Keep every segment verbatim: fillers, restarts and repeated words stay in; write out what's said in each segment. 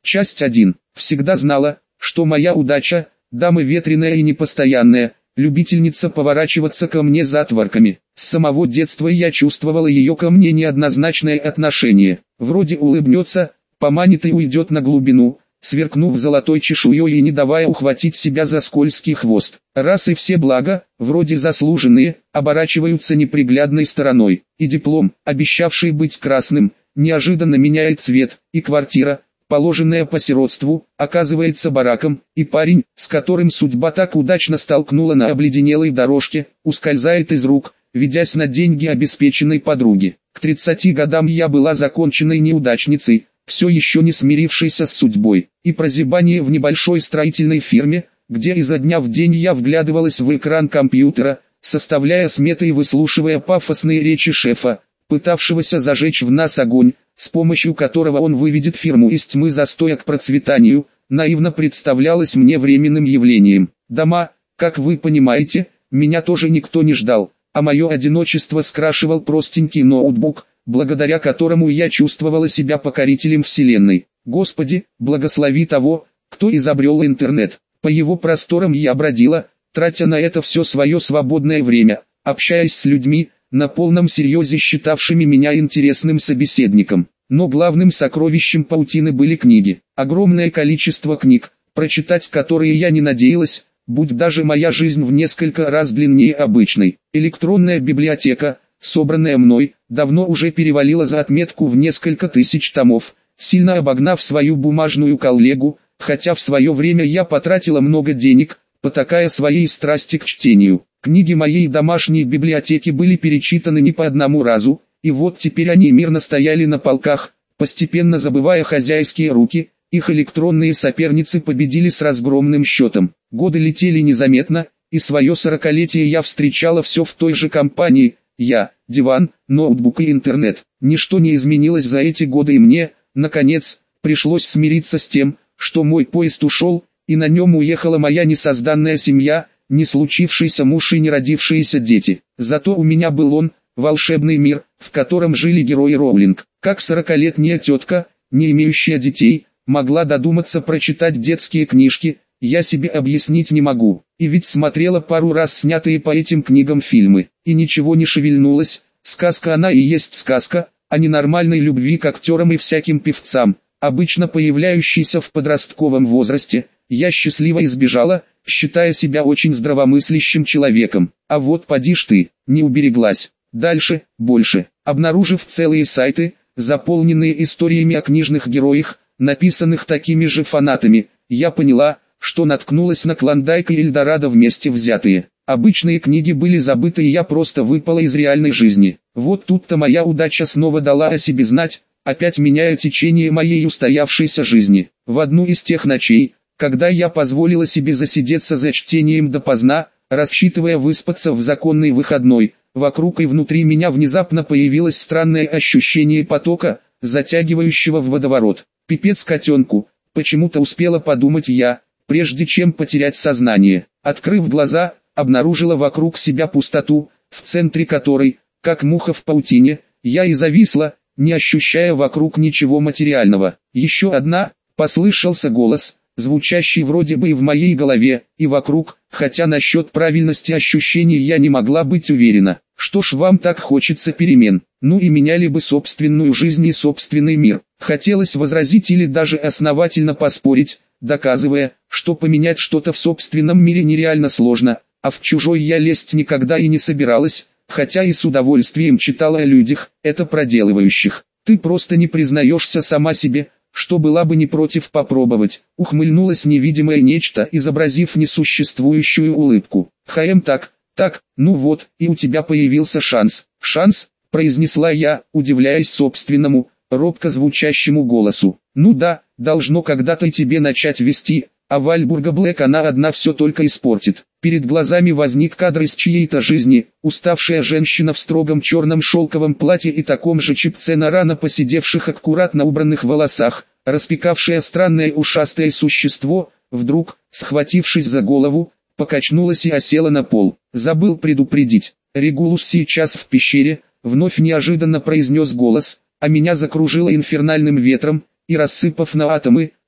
Часть один. Всегда знала, что моя удача, дама ветреная и непостоянная, любительница поворачиваться ко мне за отварками. С самого детства я чувствовала ее ко мне неоднозначное отношение. Вроде улыбнется, поманит и уйдет на глубину, сверкнув золотой чешуей и не давая ухватить себя за скользкий хвост. Раз и все блага, вроде заслуженные, оборачиваются неприглядной стороной. И диплом, обещавший быть красным, неожиданно меняет цвет, и квартира, положенная по сиротству, оказывается бараком, и парень, с которым судьба так удачно столкнула на обледенелой дорожке, ускользает из рук, ведясь на деньги обеспеченной подруги. К тридцати годам я была законченной неудачницей, все еще не смирившейся с судьбой, и прозябание в небольшой строительной фирме, где изо дня в день я вглядывалась в экран компьютера, составляя сметы и выслушивая пафосные речи шефа, пытавшегося зажечь в нас огонь, с помощью которого он выведет фирму из тьмы застоя к процветанию, наивно представлялось мне временным явлением. Дома, как вы понимаете, меня тоже никто не ждал, а мое одиночество скрашивал простенький ноутбук, благодаря которому я чувствовала себя покорителем вселенной. Господи, благослови того, кто изобрел интернет. По его просторам я бродила, тратя на это все свое свободное время, общаясь с людьми, на полном серьезе считавшими меня интересным собеседником. Но главным сокровищем паутины были книги. Огромное количество книг, прочитать которые я не надеялась, будь даже моя жизнь в несколько раз длиннее обычной. Электронная библиотека, собранная мной, давно уже перевалила за отметку в несколько тысяч томов, сильно обогнав свою бумажную коллегу, хотя в свое время я потратила много денег, потакая своей страсти к чтению. Книги моей домашней библиотеки были перечитаны не по одному разу, и вот теперь они мирно стояли на полках, постепенно забывая хозяйские руки, их электронные соперницы победили с разгромным счетом. Годы летели незаметно, и свое сорокалетие я встречала все в той же компании, я, диван, ноутбук и интернет. Ничто не изменилось за эти годы и мне, наконец, пришлось смириться с тем, что мой поезд ушел, и на нем уехала моя несозданная семья, не случившийся муж и не родившиеся дети. Зато у меня был он, волшебный мир, в котором жили герои Роулинг. Как сорокалетняя тетка, не имеющая детей, могла додуматься прочитать детские книжки, я себе объяснить не могу. И ведь смотрела пару раз снятые по этим книгам фильмы, и ничего не шевельнулось. Сказка она и есть сказка, а не нормальной любви к актерам и всяким певцам, обычно появляющейся в подростковом возрасте. Я счастливо избежала, считая себя очень здравомыслящим человеком. А вот поди ж ты, не убереглась. Дальше, больше. Обнаружив целые сайты, заполненные историями о книжных героях, написанных такими же фанатами, я поняла, что наткнулась на Клондайк и Эльдорадо вместе взятые. Обычные книги были забыты, и я просто выпала из реальной жизни. Вот тут-то моя удача снова дала о себе знать, опять меняя течение моей устоявшейся жизни. В одну из тех ночей, когда я позволила себе засидеться за чтением допоздна, рассчитывая выспаться в законный выходной, вокруг и внутри меня внезапно появилось странное ощущение потока, затягивающего в водоворот. Пипец котенку, почему-то успела подумать я, прежде чем потерять сознание. Открыв глаза, обнаружила вокруг себя пустоту, в центре которой, как муха в паутине, я и зависла, не ощущая вокруг ничего материального. Еще одна, послышался голос, звучащий вроде бы и в моей голове, и вокруг, хотя насчет правильности ощущений я не могла быть уверена. Что ж вам так хочется перемен? Ну и меняли бы собственную жизнь и собственный мир. Хотелось возразить или даже основательно поспорить, доказывая, что поменять что-то в собственном мире нереально сложно, а в чужой я лезть никогда и не собиралась, хотя и с удовольствием читала о людях, это проделывающих. Ты просто не признаешься сама себе, что была бы не против попробовать. Ухмыльнулось невидимое нечто, изобразив несуществующую улыбку. Хм так, так, ну вот, и у тебя появился шанс. Шанс, произнесла я, удивляясь собственному, робко звучащему голосу. Ну да, должно когда-то и тебе начать вести, а Вальбурга Блэк она одна все только испортит. Перед глазами возник кадр из чьей-то жизни, уставшая женщина в строгом черном шелковом платье и таком же чепце на рано поседевших аккуратно убранных волосах, распекавшее странное ушастое существо, вдруг, схватившись за голову, покачнулась и осела на пол. Забыл предупредить. Регулус сейчас в пещере, вновь неожиданно произнес голос, а меня закружило инфернальным ветром, и рассыпав на атомы,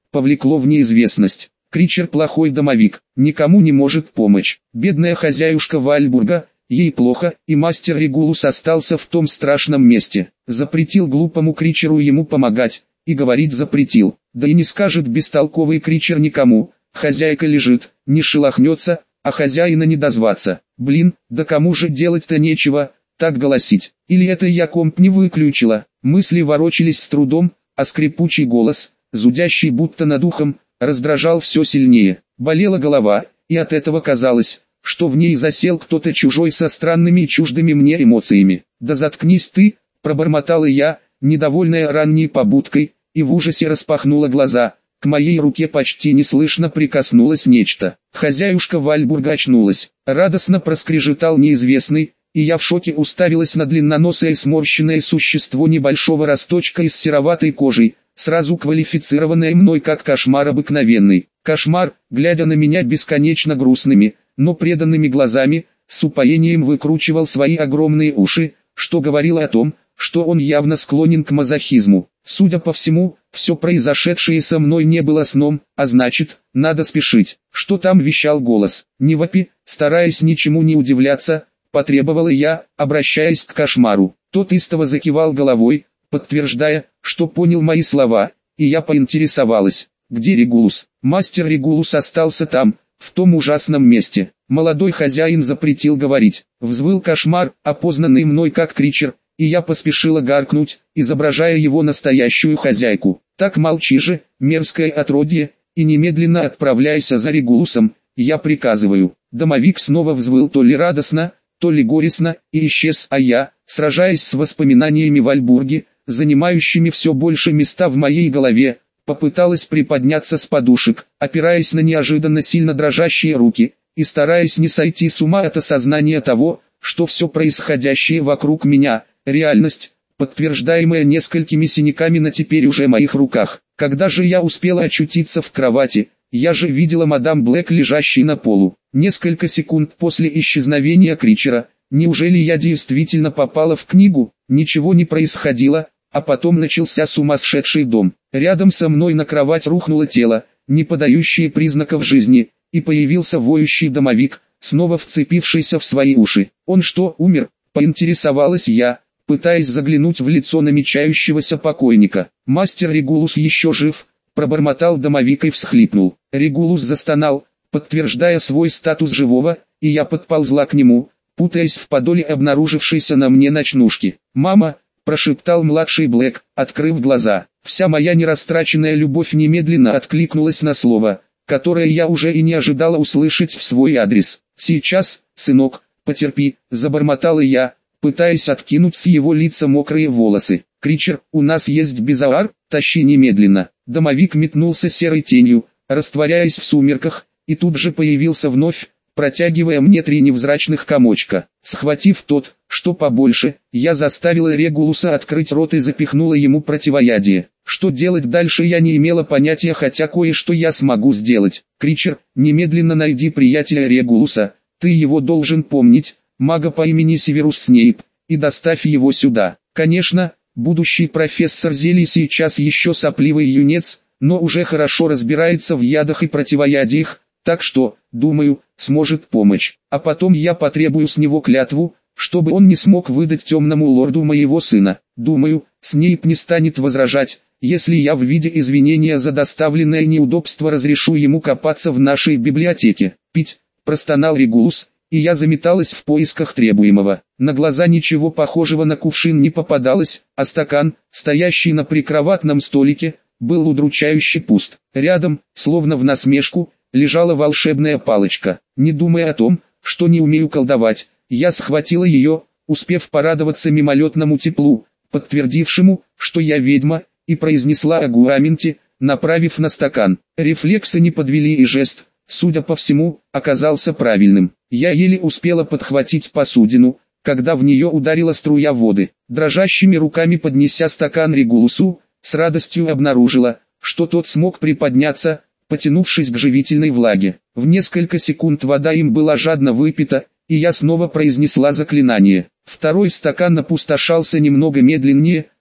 повлекло в неизвестность. Кричер плохой домовик, никому не может помочь. Бедная хозяюшка Вальбурга, ей плохо, и мастер Регулус остался в том страшном месте. Запретил глупому Кричеру ему помогать, и говорить запретил. Да и не скажет бестолковый Кричер никому, хозяйка лежит, не шелохнется, а хозяина не дозваться. Блин, да кому же делать-то нечего, так голосить. Или это я комп не выключила? Мысли ворочались с трудом, а скрипучий голос, зудящий будто над ухом, раздражал все сильнее. Болела голова, и от этого казалось, что в ней засел кто-то чужой со странными и чуждыми мне эмоциями. «Да заткнись ты!» – пробормотала я, недовольная ранней побудкой, и в ужасе распахнула глаза. К моей руке почти неслышно прикоснулось нечто. Хозяюшка Вальбурга очнулась. Радостно проскрежетал неизвестный, и я в шоке уставилась на длинноносое сморщенное существо небольшого росточка из сероватой кожи, сразу квалифицированное мной как кошмар обыкновенный. Кошмар, глядя на меня бесконечно грустными, но преданными глазами, с упоением выкручивал свои огромные уши, что говорило о том, что он явно склонен к мазохизму. Судя по всему, все произошедшее со мной не было сном, а значит, надо спешить. Что там вещал голос? Не вопи, стараясь ничему не удивляться, потребовала я, обращаясь к кошмару. Тот истово закивал головой, подтверждая, что понял мои слова, и я поинтересовалась, где Регулус. Мастер Регулус остался там, в том ужасном месте. Молодой хозяин запретил говорить. Взвыл кошмар, опознанный мной как Кричер, и я поспешила гаркнуть, изображая его настоящую хозяйку. Так молчи же, мерзкое отродье, и немедленно отправляйся за Регулусом, я приказываю. Домовик снова взвыл то ли радостно, то ли горестно, и исчез, а я, сражаясь с воспоминаниями Вальбурги, занимающими все больше места в моей голове, попыталась приподняться с подушек, опираясь на неожиданно сильно дрожащие руки, и стараясь не сойти с ума от осознания того, что все происходящее вокруг меня – реальность, подтверждаемая несколькими синяками на теперь уже моих руках. Когда же я успела очутиться в кровати, я же видела мадам Блэк лежащей на полу. Несколько секунд после исчезновения Кричера, неужели я действительно попала в книгу? Ничего не происходило, а потом начался сумасшедший дом. Рядом со мной на кровать рухнуло тело, не подающее признаков жизни, и появился воющий домовик, снова вцепившийся в свои уши. Он что, умер? Поинтересовалась я, пытаясь заглянуть в лицо намечающегося покойника. Мастер Регулус еще жив, пробормотал домовик и всхлипнул. Регулус застонал, подтверждая свой статус живого, и я подползла к нему, путаясь в подоле обнаружившейся на мне ночнушки. «Мама!» – прошептал младший Блэк, открыв глаза. Вся моя нерастраченная любовь немедленно откликнулась на слово, которое я уже и не ожидала услышать в свой адрес. «Сейчас, сынок, потерпи», – забормотала я, пытаясь откинуть с его лица мокрые волосы. «Кричер, у нас есть безоар, тащи немедленно». Домовик метнулся серой тенью, растворяясь в сумерках, и тут же появился вновь, протягивая мне три невзрачных комочка. Схватив тот, что побольше, я заставила Регулуса открыть рот и запихнула ему противоядие. Что делать дальше я не имела понятия, хотя кое-что я смогу сделать. «Кричер, немедленно найди приятеля Регулуса, ты его должен помнить, мага по имени Северус Снейп, и доставь его сюда». Конечно, будущий профессор зелий сейчас еще сопливый юнец, но уже хорошо разбирается в ядах и противоядиях, так что, думаю, сможет помочь. А потом я потребую с него клятву, чтобы он не смог выдать темному лорду моего сына. Думаю, Снейп не станет возражать, если я в виде извинения за доставленное неудобство разрешу ему копаться в нашей библиотеке. «Пить», – простонал Регулус, и я заметалась в поисках требуемого. На глаза ничего похожего на кувшин не попадалось, а стакан, стоящий на прикроватном столике, был удручающе пуст. Рядом, словно в насмешку, лежала волшебная палочка. Не думая о том, что не умею колдовать, я схватила ее, успев порадоваться мимолетному теплу, подтвердившему, что я ведьма, и произнесла о гуаменте, направив на стакан. Рефлексы не подвели, и жест, судя по всему, оказался правильным. Я еле успела подхватить посудину, когда в нее ударила струя воды. Дрожащими руками поднеся стакан Регулусу, с радостью обнаружила, что тот смог приподняться, потянувшись к живительной влаге. В несколько секунд вода им была жадно выпита, и я снова произнесла заклинание. Второй стакан опустошался немного медленнее,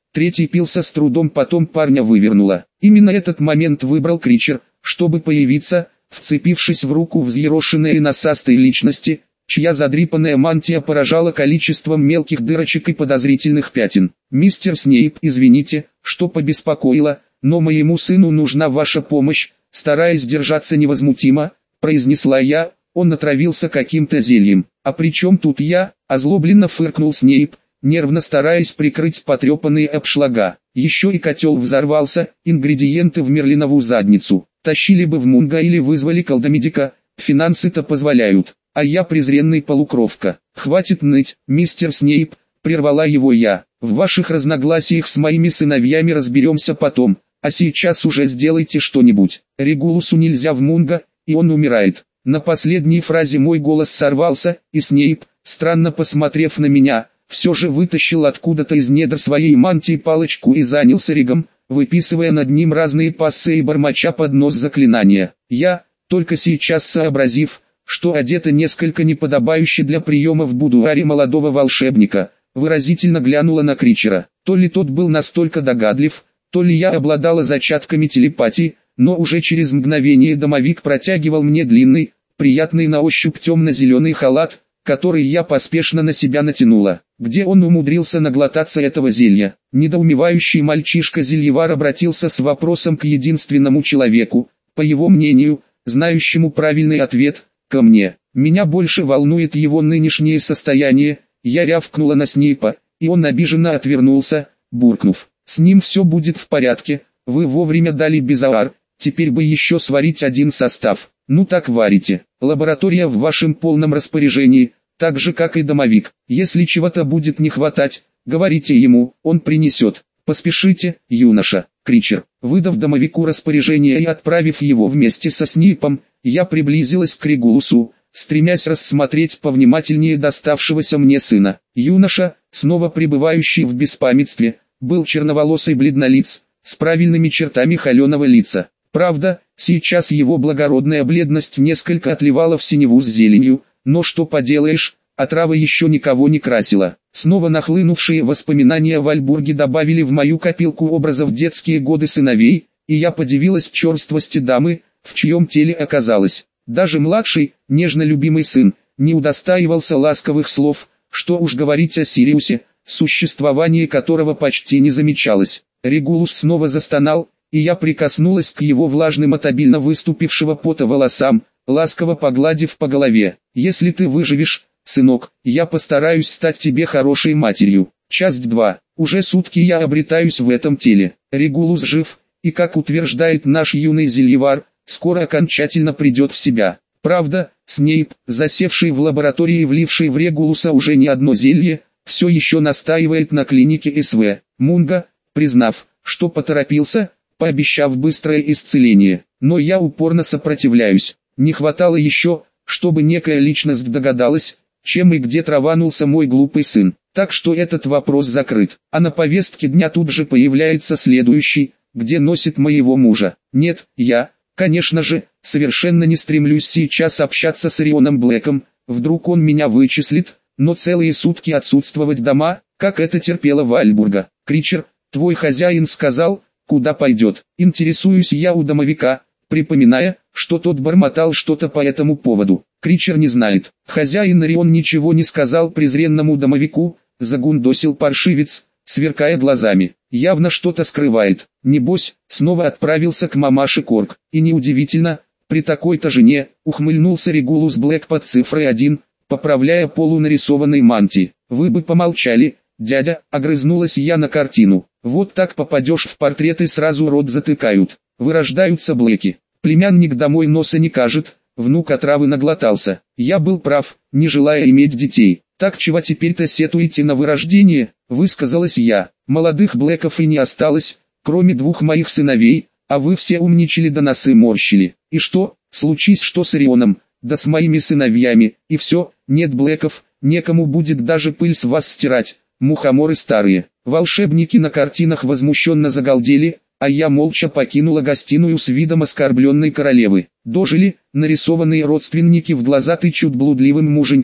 третий пился с трудом, потом парня вывернуло. Именно этот момент выбрал Кричер, чтобы появиться, вцепившись в руку взъерошенной и насастой личности, чья задрипанная мантия поражала количеством мелких дырочек и подозрительных пятен. «Мистер Снейп, извините, что побеспокоило, но моему сыну нужна ваша помощь», стараясь держаться невозмутимо, произнесла я. Он отравился каким-то зельем. «А при чем тут я?» – озлобленно фыркнул Снейп, нервно стараясь прикрыть потрепанные обшлага. Еще и котел взорвался, ингредиенты в Мерлинову задницу. Тащили бы в Мунго или вызвали колдомедика, финансы-то позволяют. А я презренный полукровка. «Хватит ныть, мистер Снейп», – прервала его я. «В ваших разногласиях с моими сыновьями разберемся потом, а сейчас уже сделайте что-нибудь. Регулусу нельзя в Мунго, и он умирает». На последней фразе мой голос сорвался, и Снейп, странно посмотрев на меня, все же вытащил откуда-то из недр своей мантии палочку и занялся ригом, выписывая над ним разные пассы и бормоча под нос заклинания. Я, только сейчас сообразив, что одета несколько неподобающе для приема в будуаре молодого волшебника, выразительно глянула на Кричера. То ли тот был настолько догадлив, то ли я обладала зачатками телепатии, но уже через мгновение домовик протягивал мне длинный, приятный на ощупь темно-зеленый халат, который я поспешно на себя натянула. Где он умудрился наглотаться этого зелья? Недоумевающий мальчишка-зельевар обратился с вопросом к единственному человеку, по его мнению, знающему правильный ответ, ко мне. Меня больше волнует его нынешнее состояние. Я рявкнула на Снейпа, и он обиженно отвернулся, буркнув: «С ним все будет в порядке, вы вовремя дали безоар, теперь бы еще сварить один состав». «Ну так варите. Лаборатория в вашем полном распоряжении, так же как и домовик. Если чего-то будет не хватать, говорите ему, он принесет. Поспешите, юноша». Кричер, выдав домовику распоряжение и отправив его вместе со Снейпом, я приблизилась к Регулусу, стремясь рассмотреть повнимательнее доставшегося мне сына. Юноша, снова пребывающий в беспамятстве, был черноволосый бледнолиц, с правильными чертами холеного лица. Правда, сейчас его благородная бледность несколько отливала в синеву с зеленью, но что поделаешь, отрава еще никого не красила. Снова нахлынувшие воспоминания в Альбурге добавили в мою копилку образов детские годы сыновей, и я подивилась черствости дамы, в чьем теле оказалась. Даже младший, нежно любимый сын, не удостаивался ласковых слов, что уж говорить о Сириусе, существование которого почти не замечалось. Регулус снова застонал, и я прикоснулась к его влажным от обильно выступившего пота волосам, ласково погладив по голове. «Если ты выживешь, сынок, я постараюсь стать тебе хорошей матерью». Часть два. Уже сутки я обретаюсь в этом теле. Регулус жив, и, как утверждает наш юный зельевар, скоро окончательно придет в себя. Правда, Снейп, засевший в лаборатории и вливший в Регулуса уже не одно зелье, все еще настаивает на клинике СВ. Мунго, признав, что поторопился, пообещав быстрое исцеление, но я упорно сопротивляюсь. Не хватало еще, чтобы некая личность догадалась, чем и где траванулся мой глупый сын. Так что этот вопрос закрыт. А на повестке дня тут же появляется следующий, где носит моего мужа. Нет, я, конечно же, совершенно не стремлюсь сейчас общаться с Орионом Блэком, вдруг он меня вычислит, но целые сутки отсутствовать дома, как это терпела Вальбурга. Кричер, твой хозяин сказал, куда пойдет. Интересуюсь я у домовика, припоминая, что тот бормотал что-то по этому поводу. Кричер не знает. Хозяин Орион ничего не сказал презренному домовику, загундосил паршивец, сверкая глазами. Явно что-то скрывает. Небось, снова отправился к мамаше Корк. И неудивительно, при такой-то жене, ухмыльнулся Регулус Блэк под цифрой один, поправляя полу нарисованной мантии. Вы бы помолчали, дядя, огрызнулась я на картину. Вот так попадешь в портрет и сразу рот затыкают. Вырождаются Блэки. Племянник домой носа не кажет, внук отравы наглотался. Я был прав, не желая иметь детей. Так чего теперь-то сетуете на вырождение, высказалась я. Молодых Блэков и не осталось, кроме двух моих сыновей, а вы все умничали да носы морщили. И что, случись что с Орионом, да с моими сыновьями, и все, нет Блэков, некому будет даже пыль с вас стирать, мухоморы старые. Волшебники на картинах возмущенно загалдели, а я молча покинула гостиную с видом оскорбленной королевы. Дожили, нарисованные родственники в глаза тычут блудливым муженьком.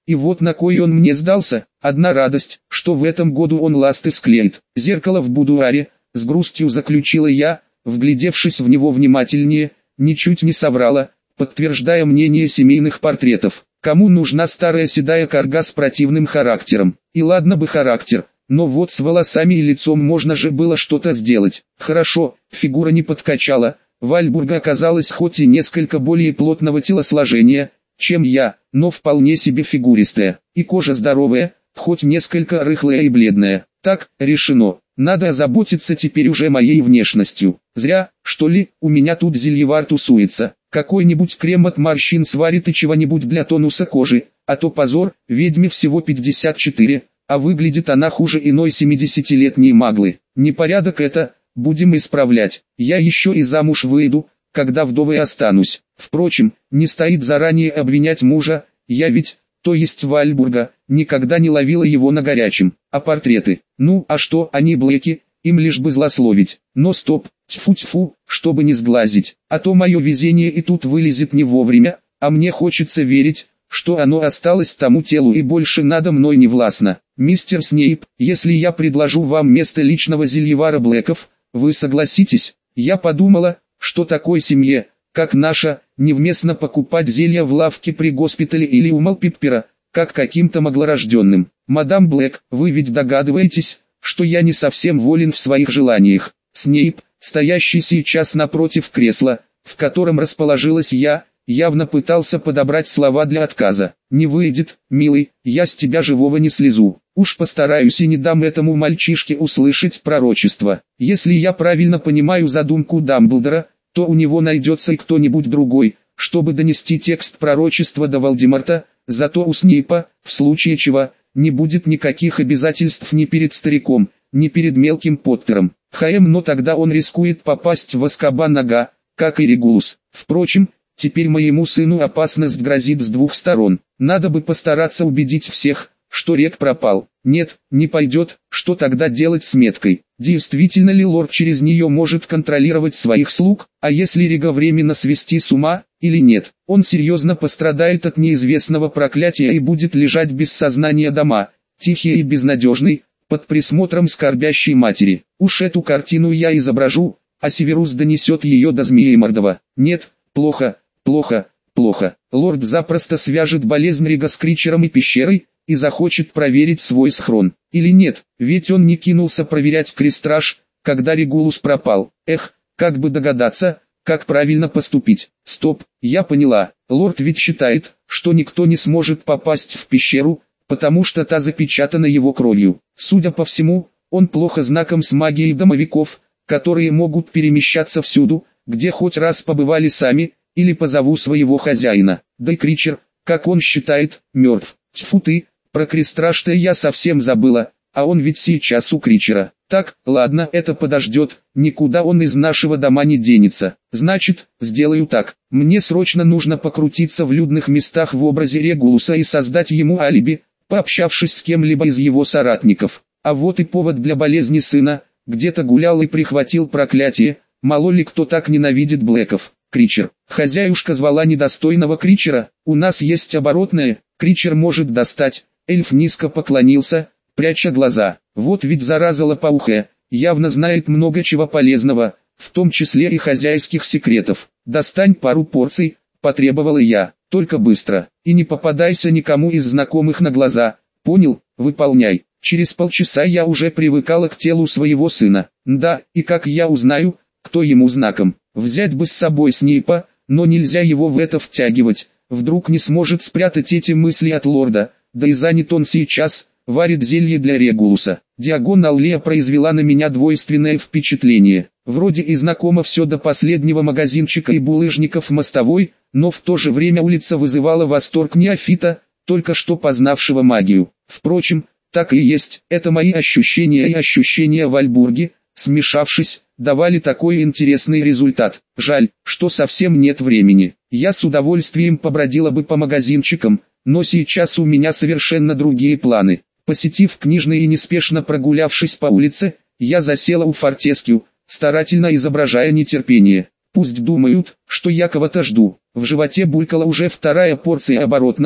И вот на кой он мне сдался, одна радость, что в этом году он ласты склеит. Зеркало в будуаре, с грустью заключила я, вглядевшись в него внимательнее, ничуть не соврала, подтверждая мнение семейных портретов. Кому нужна старая седая карга с противным характером? И ладно бы характер, но вот с волосами и лицом можно же было что-то сделать. Хорошо, фигура не подкачала, Вальбурга оказалась хоть и несколько более плотного телосложения, чем я, но вполне себе фигуристая, и кожа здоровая, хоть несколько рыхлая и бледная. Так, решено, надо озаботиться теперь уже моей внешностью. Зря, что ли, у меня тут зельевар тусуется, какой-нибудь крем от морщин сварит и чего-нибудь для тонуса кожи, а то позор, ведьме всего пятьдесят четыре, а выглядит она хуже иной семидесятилетней маглы. Непорядок это, будем исправлять, я еще и замуж выйду, когда вдовой останусь. Впрочем, не стоит заранее обвинять мужа, я ведь, то есть Вальбурга, никогда не ловила его на горячем. А портреты, ну а что, они блэки, им лишь бы злословить. Но стоп, тьфу-тьфу, чтобы не сглазить, а то мое везение и тут вылезет не вовремя, а мне хочется верить, что оно осталось тому телу и больше надо мной не властно. Мистер Снейп, если я предложу вам место личного зельевара Блэков, вы согласитесь? Я подумала, что такой семье, как наша, невместно покупать зелья в лавке при госпитале или у Малпиппера, как каким-то маглорожденным. Мадам Блэк, вы ведь догадываетесь, что я не совсем волен в своих желаниях. Снейп, стоящий сейчас напротив кресла, в котором расположилась я, явно пытался подобрать слова для отказа. «Не выйдет, милый, я с тебя живого не слезу. Уж постараюсь и не дам этому мальчишке услышать пророчество. Если я правильно понимаю задумку Дамблдора, то у него найдется и кто-нибудь другой, чтобы донести текст пророчества до Волдеморта, зато у Снейпа, в случае чего, не будет никаких обязательств ни перед стариком, ни перед мелким Поттером. Хаем, но тогда он рискует попасть в Азкабан нога, как и Регулус. Впрочем, теперь моему сыну опасность грозит с двух сторон. Надо бы постараться убедить всех, что Рек пропал. Нет, не пойдет, что тогда делать с меткой? Действительно ли лорд через нее может контролировать своих слуг, а если Рега временно свести с ума, или нет? Он серьезно пострадает от неизвестного проклятия и будет лежать без сознания дома, тихий и безнадежный, под присмотром скорбящей матери. Уж эту картину я изображу, а Северус донесет ее до Змеемордова. Нет, плохо, плохо, плохо. Лорд запросто свяжет болезнь Рега с Кричером и пещерой, и захочет проверить свой схрон. Или нет, ведь он не кинулся проверять крестраж, когда Регулус пропал. Эх, как бы догадаться, как правильно поступить. Стоп, я поняла, лорд ведь считает, что никто не сможет попасть в пещеру, потому что та запечатана его кровью. Судя по всему, он плохо знаком с магией домовиков, которые могут перемещаться всюду, где хоть раз побывали сами, или по зову своего хозяина. Да и Кричер, как он считает, мертв. Тьфу ты, про крестраж-то я совсем забыла, а он ведь сейчас у Кричера. Так, ладно, это подождет, никуда он из нашего дома не денется. Значит, сделаю так, мне срочно нужно покрутиться в людных местах в образе Регулуса и создать ему алиби, пообщавшись с кем-либо из его соратников. А вот и повод для болезни сына, где-то гулял и прихватил проклятие, мало ли кто так ненавидит Блэков. Кричер. Хозяюшка звала недостойного Кричера, у нас есть оборотное, Кричер может достать. Эльф низко поклонился, пряча глаза. Вот ведь зараза лопоухая, явно знает много чего полезного, в том числе и хозяйских секретов. «Достань пару порций», — потребовала я, — «только быстро, и не попадайся никому из знакомых на глаза, понял, выполняй». Через полчаса я уже привыкала к телу своего сына. Да, и как я узнаю, кто ему знаком? Взять бы с собой Снейпа, но нельзя его в это втягивать, вдруг не сможет спрятать эти мысли от лорда, да и занят он сейчас, варит зелье для Регулуса. Диагонал Лея произвела на меня двойственное впечатление. Вроде и знакомо все до последнего магазинчика и булыжников мостовой, но в то же время улица вызывала восторг неофита, только что познавшего магию. Впрочем, так и есть, это мои ощущения и ощущения Вальбурги, смешавшись, давали такой интересный результат. Жаль, что совсем нет времени. Я с удовольствием побродила бы по магазинчикам, но сейчас у меня совершенно другие планы. Посетив книжный и неспешно прогулявшись по улице, я засела у Фортескью, старательно изображая нетерпение. Пусть думают, что я кого-то жду. В животе булькала уже вторая порция оборотного,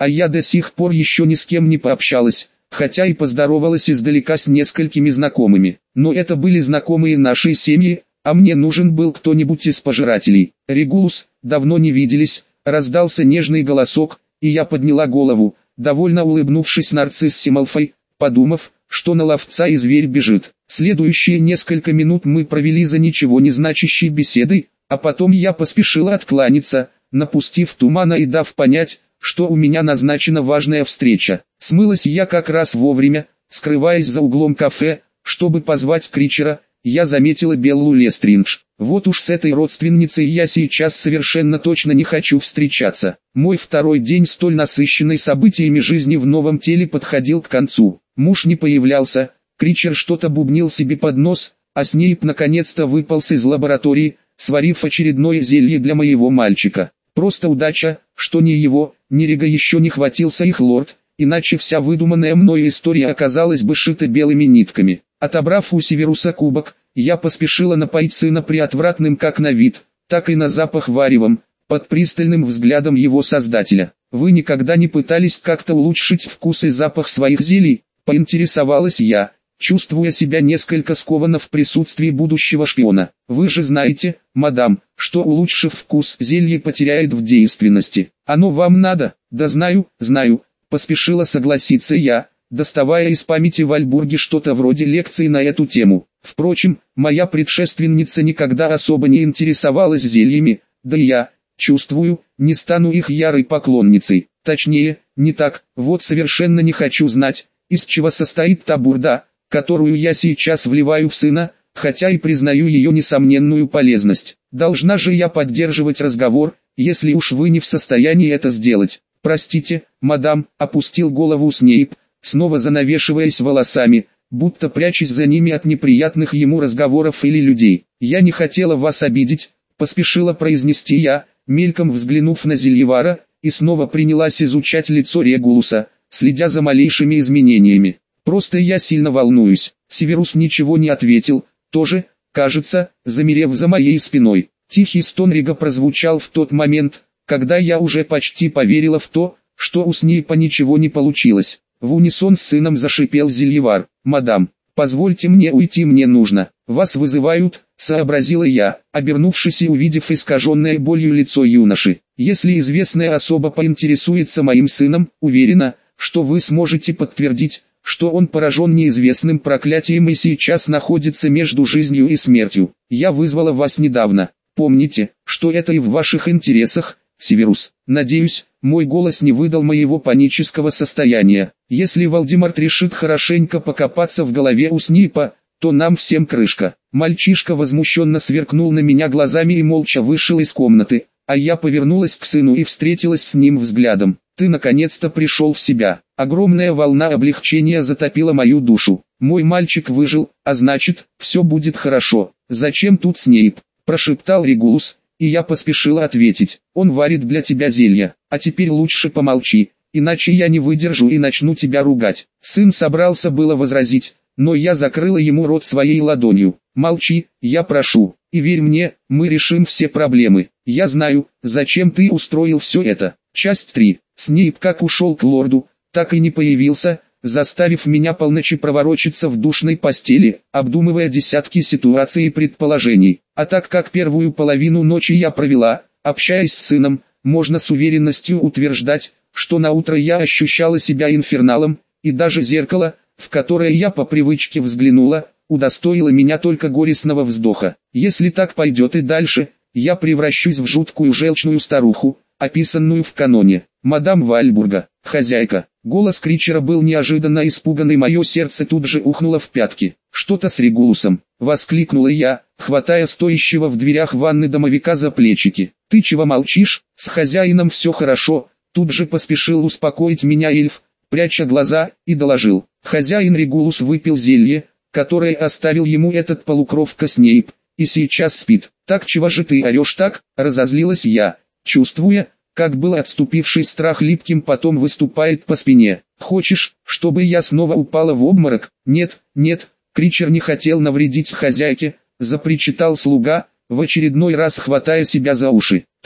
а я до сих пор еще ни с кем не пообщалась, хотя и поздоровалась издалека с несколькими знакомыми. Но это были знакомые нашей семьи, а мне нужен был кто-нибудь из пожирателей. «Регулус, давно не виделись», — раздался нежный голосок, и я подняла голову, довольно улыбнувшись нарциссе Малфой, подумав, что на ловца и зверь бежит. Следующие несколько минут мы провели за ничего не значащей беседой, а потом я поспешила откланяться, напустив тумана и дав понять, что у меня назначена важная встреча. Смылась я как раз вовремя, скрываясь за углом кафе, чтобы позвать Кричера. Я заметила Беллу Лестридж. Вот уж с этой родственницей я сейчас совершенно точно не хочу встречаться. Мой второй день столь насыщенной событиями жизни в новом теле подходил к концу. Муж не появлялся, Кричер что-то бубнил себе под нос, а Снейп наконец-то выполз из лаборатории, сварив очередное зелье для моего мальчика. Просто удача, что ни его, ни Рига еще не хватился их лорд, иначе вся выдуманная мною история оказалась бы шита белыми нитками. Отобрав у Северуса кубок, я поспешила напоить сына приотвратным как на вид, так и на запах варевом, под пристальным взглядом его создателя. «Вы никогда не пытались как-то улучшить вкус и запах своих зелий?» — поинтересовалась я, чувствуя себя несколько скованно в присутствии будущего шпиона. «Вы же знаете, мадам, что улучшив вкус зелье потеряет в действенности. Оно вам надо?» «Да знаю, знаю», — поспешила согласиться я, доставая из памяти Вальбурги что-то вроде лекции на эту тему. Впрочем, моя предшественница никогда особо не интересовалась зельями, да и я, чувствую, не стану их ярой поклонницей. Точнее, не так, вот совершенно не хочу знать, из чего состоит та бурда, которую я сейчас вливаю в сына, хотя и признаю ее несомненную полезность. Должна же я поддерживать разговор, если уж вы не в состоянии это сделать. «Простите, мадам», — опустил голову Снейп, снова занавешиваясь волосами, будто прячась за ними от неприятных ему разговоров или людей. «Я не хотела вас обидеть», — поспешила произнести я, мельком взглянув на Зельевара, и снова принялась изучать лицо Регулуса, следя за малейшими изменениями. «Просто я сильно волнуюсь». Северус ничего не ответил, тоже, кажется, замерев за моей спиной. Тихий стон Рига прозвучал в тот момент, когда я уже почти поверила в то, что у Снейпа ничего не получилось. В унисон с сыном зашипел Зельевар. «Мадам, позвольте мне уйти, мне нужно. Вас вызывают», — сообразила я, обернувшись и увидев искаженное болью лицо юноши. «Если известная особа поинтересуется моим сыном, уверена, что вы сможете подтвердить, что он поражен неизвестным проклятием и сейчас находится между жизнью и смертью. Я вызвала вас недавно. Помните, что это и в ваших интересах, Северус. Надеюсь, мой голос не выдал моего панического состояния. Если Волдеморт решит хорошенько покопаться в голове у Снейпа, то нам всем крышка». Мальчишка возмущенно сверкнул на меня глазами и молча вышел из комнаты, а я повернулась к сыну и встретилась с ним взглядом. «Ты наконец-то пришел в себя». Огромная волна облегчения затопила мою душу. Мой мальчик выжил, а значит, все будет хорошо. «Зачем тут Снейп?» – прошептал Регулус, и я поспешила ответить. «Он варит для тебя зелья, а теперь лучше помолчи, иначе я не выдержу и начну тебя ругать». Сын собрался было возразить, но я закрыла ему рот своей ладонью. «Молчи, я прошу, и верь мне, мы решим все проблемы. Я знаю, зачем ты устроил все это». Часть три. Снейп как ушел к лорду, так и не появился, заставив меня полночи проворочиться в душной постели, обдумывая десятки ситуаций и предположений. А так как первую половину ночи я провела, общаясь с сыном, можно с уверенностью утверждать, что на утро я ощущала себя инферналом, и даже зеркало, в которое я по привычке взглянула, удостоило меня только горестного вздоха. Если так пойдет и дальше, я превращусь в жуткую желчную старуху, описанную в каноне. «Мадам Вальбурга, хозяйка». Голос Кричера был неожиданно испуган, и мое сердце тут же ухнуло в пятки. «Что-то с Регулусом», — воскликнула я, хватая стоящего в дверях ванны домовика за плечики. «Ты чего молчишь? С хозяином все хорошо», — тут же поспешил успокоить меня эльф, пряча глаза, и доложил. Хозяин Регулус выпил зелье, которое оставил ему этот полукровка Снейп, и сейчас спит. «Так чего же ты орешь так?» — разозлилась я, чувствуя, как был отступивший страх липким потом выступает по спине. «Хочешь, чтобы я снова упала в обморок?» «Нет, нет», — Кричер не хотел навредить хозяйке, запричитал слуга, в очередной раз хватая себя за уши. «Так,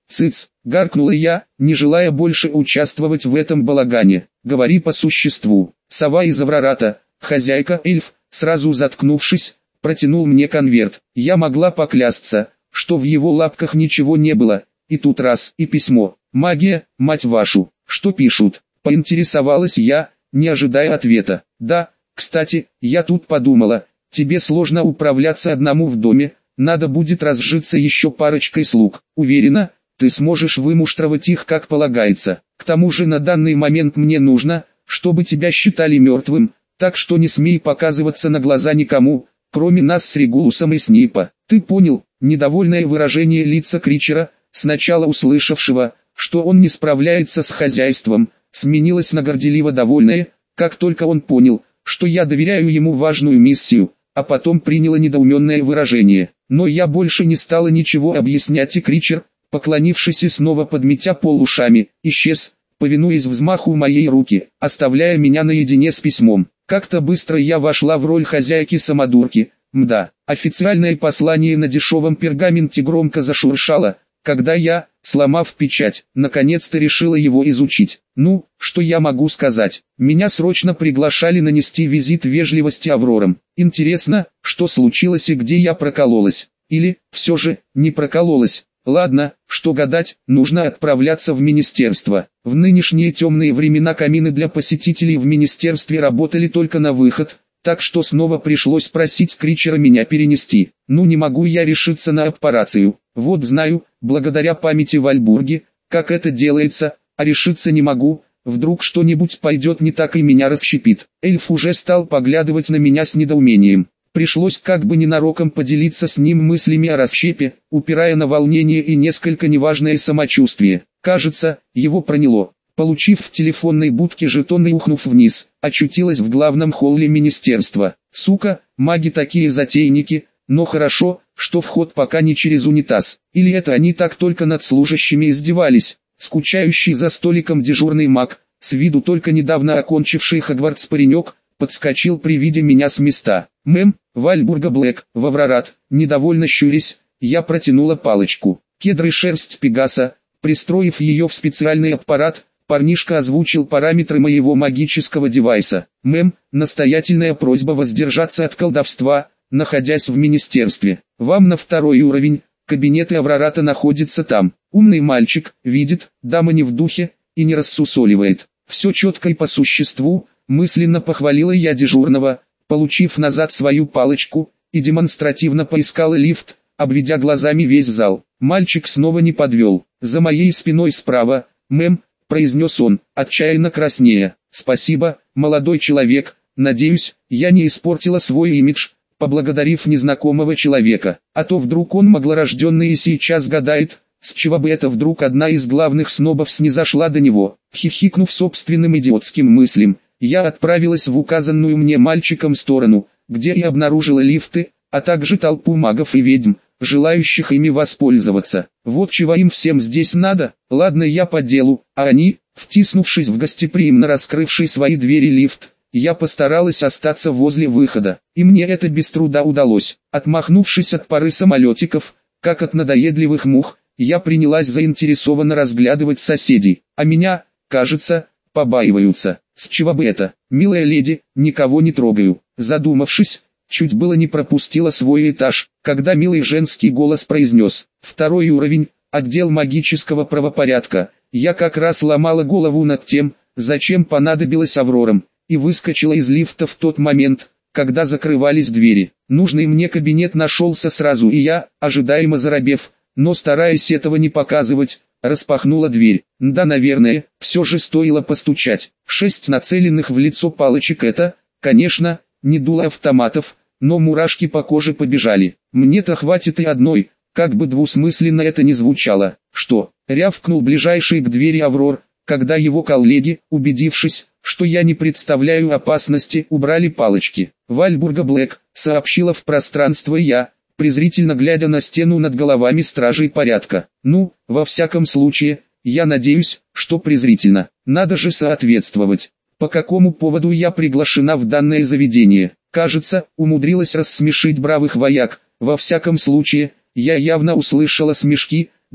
«Цыц!» — гаркнула я, не желая больше участвовать в этом балагане. «Говори по существу». Сова из Аврората, хозяйка эльф, сразу заткнувшись, протянул мне конверт. Я могла поклясться, что в его лапках ничего не было, и тут раз, и письмо. «Магия, мать вашу, что пишут?» — поинтересовалась я, не ожидая ответа. «Да, кстати, я тут подумала, тебе сложно управляться одному в доме, надо будет разжиться еще парочкой слуг. Уверена, ты сможешь вымуштровать их как полагается. К тому же на данный момент мне нужно, чтобы тебя считали мертвым, так что не смей показываться на глаза никому, кроме нас с Регулусом и Снейпа. Ты понял?» Недовольное выражение лица Кричера, сначала услышавшего, что он не справляется с хозяйством, сменилось на горделиво довольное, как только он понял, что я доверяю ему важную миссию, а потом приняло недоуменное выражение. Но я больше не стала ничего объяснять, и Кричер, поклонившись и снова подметя пол ушами, исчез, повинуясь взмаху моей руки, оставляя меня наедине с письмом. Как-то быстро я вошла в роль хозяйки-самодурки. Мда, официальное послание на дешевом пергаменте громко зашуршало, когда я, сломав печать, наконец-то решила его изучить. Ну, что я могу сказать? Меня срочно приглашали нанести визит вежливости Аврорам. Интересно, что случилось и где я прокололась? Или, все же, не прокололась? Ладно, что гадать, нужно отправляться в министерство. В нынешние темные времена камины для посетителей в министерстве работали только на выход, так что снова пришлось просить Кричера меня перенести. Ну не могу я решиться на операцию. Вот знаю, благодаря памяти Вальбурги, как это делается, а решиться не могу, вдруг что-нибудь пойдет не так и меня расщепит. Эльф уже стал поглядывать на меня с недоумением. Пришлось как бы ненароком поделиться с ним мыслями о расщепе, упирая на волнение и несколько неважное самочувствие. Кажется, его проняло. Получив в телефонной будке жетон и ухнув вниз, очутилась в главном холле министерства. Сука, маги такие затейники, но хорошо, что вход пока не через унитаз. Или это они так только над служащими издевались. Скучающий за столиком дежурный маг, с виду только недавно окончивший Хогвартс паренек, подскочил при виде меня с места. «Мэм, Вальбурга Блэк, в Аврорат», недовольно щурясь, я протянула палочку. Кедры шерсть Пегаса, пристроив ее в специальный аппарат, парнишка озвучил параметры моего магического девайса. «Мэм, настоятельная просьба воздержаться от колдовства, находясь в министерстве. Вам на второй уровень, кабинеты Аврората находятся там». Умный мальчик, видит, дама не в духе, и не рассусоливает. Все четко и по существу, мысленно похвалила я дежурного, получив назад свою палочку, и демонстративно поискала лифт, обведя глазами весь зал. Мальчик снова не подвел. За моей спиной справа, «Мэм», произнес он, отчаянно краснея. «Спасибо, молодой человек, надеюсь, я не испортила свой имидж, поблагодарив незнакомого человека, а то вдруг он маглорожденный и сейчас гадает, с чего бы это вдруг одна из главных снобов снизошла до него». Хихикнув собственным идиотским мыслям, я отправилась в указанную мне мальчиком сторону, где и обнаружила лифты, а также толпу магов и ведьм, желающих ими воспользоваться. Вот чего им всем здесь надо. Ладно, я по делу, а они, втиснувшись в гостеприимно раскрывший свои двери лифт, я постаралась остаться возле выхода, и мне это без труда удалось. Отмахнувшись от пары самолетиков, как от надоедливых мух, я принялась заинтересованно разглядывать соседей, а меня, кажется, побаиваются. С чего бы это? Милая леди, никого не трогаю. Задумавшись, чуть было не пропустила свой этаж, когда милый женский голос произнес: «Второй уровень, отдел магического правопорядка». Я как раз ломала голову над тем, зачем понадобилось Аврорам, и выскочила из лифта в тот момент, когда закрывались двери. Нужный мне кабинет нашелся сразу, и я, ожидаемо заробев, но стараясь этого не показывать, распахнула дверь. Да, наверное, все же стоило постучать. Шесть нацеленных в лицо палочек — это, конечно, не дуло автоматов, но мурашки по коже побежали. Мне-то хватит и одной, как бы двусмысленно это ни звучало. «Что?» — рявкнул ближайший к двери Аврор, когда его коллеги, убедившись, что я не представляю опасности, убрали палочки. «Вальбурга Блэк», — сообщила в пространство я, презрительно глядя на стену над головами стражей порядка. «Ну, во всяком случае, я надеюсь, что презрительно. Надо же соответствовать. По какому поводу я приглашена в данное заведение?» Кажется, умудрилась рассмешить бравых вояк. Во всяком случае, я явно услышала смешки,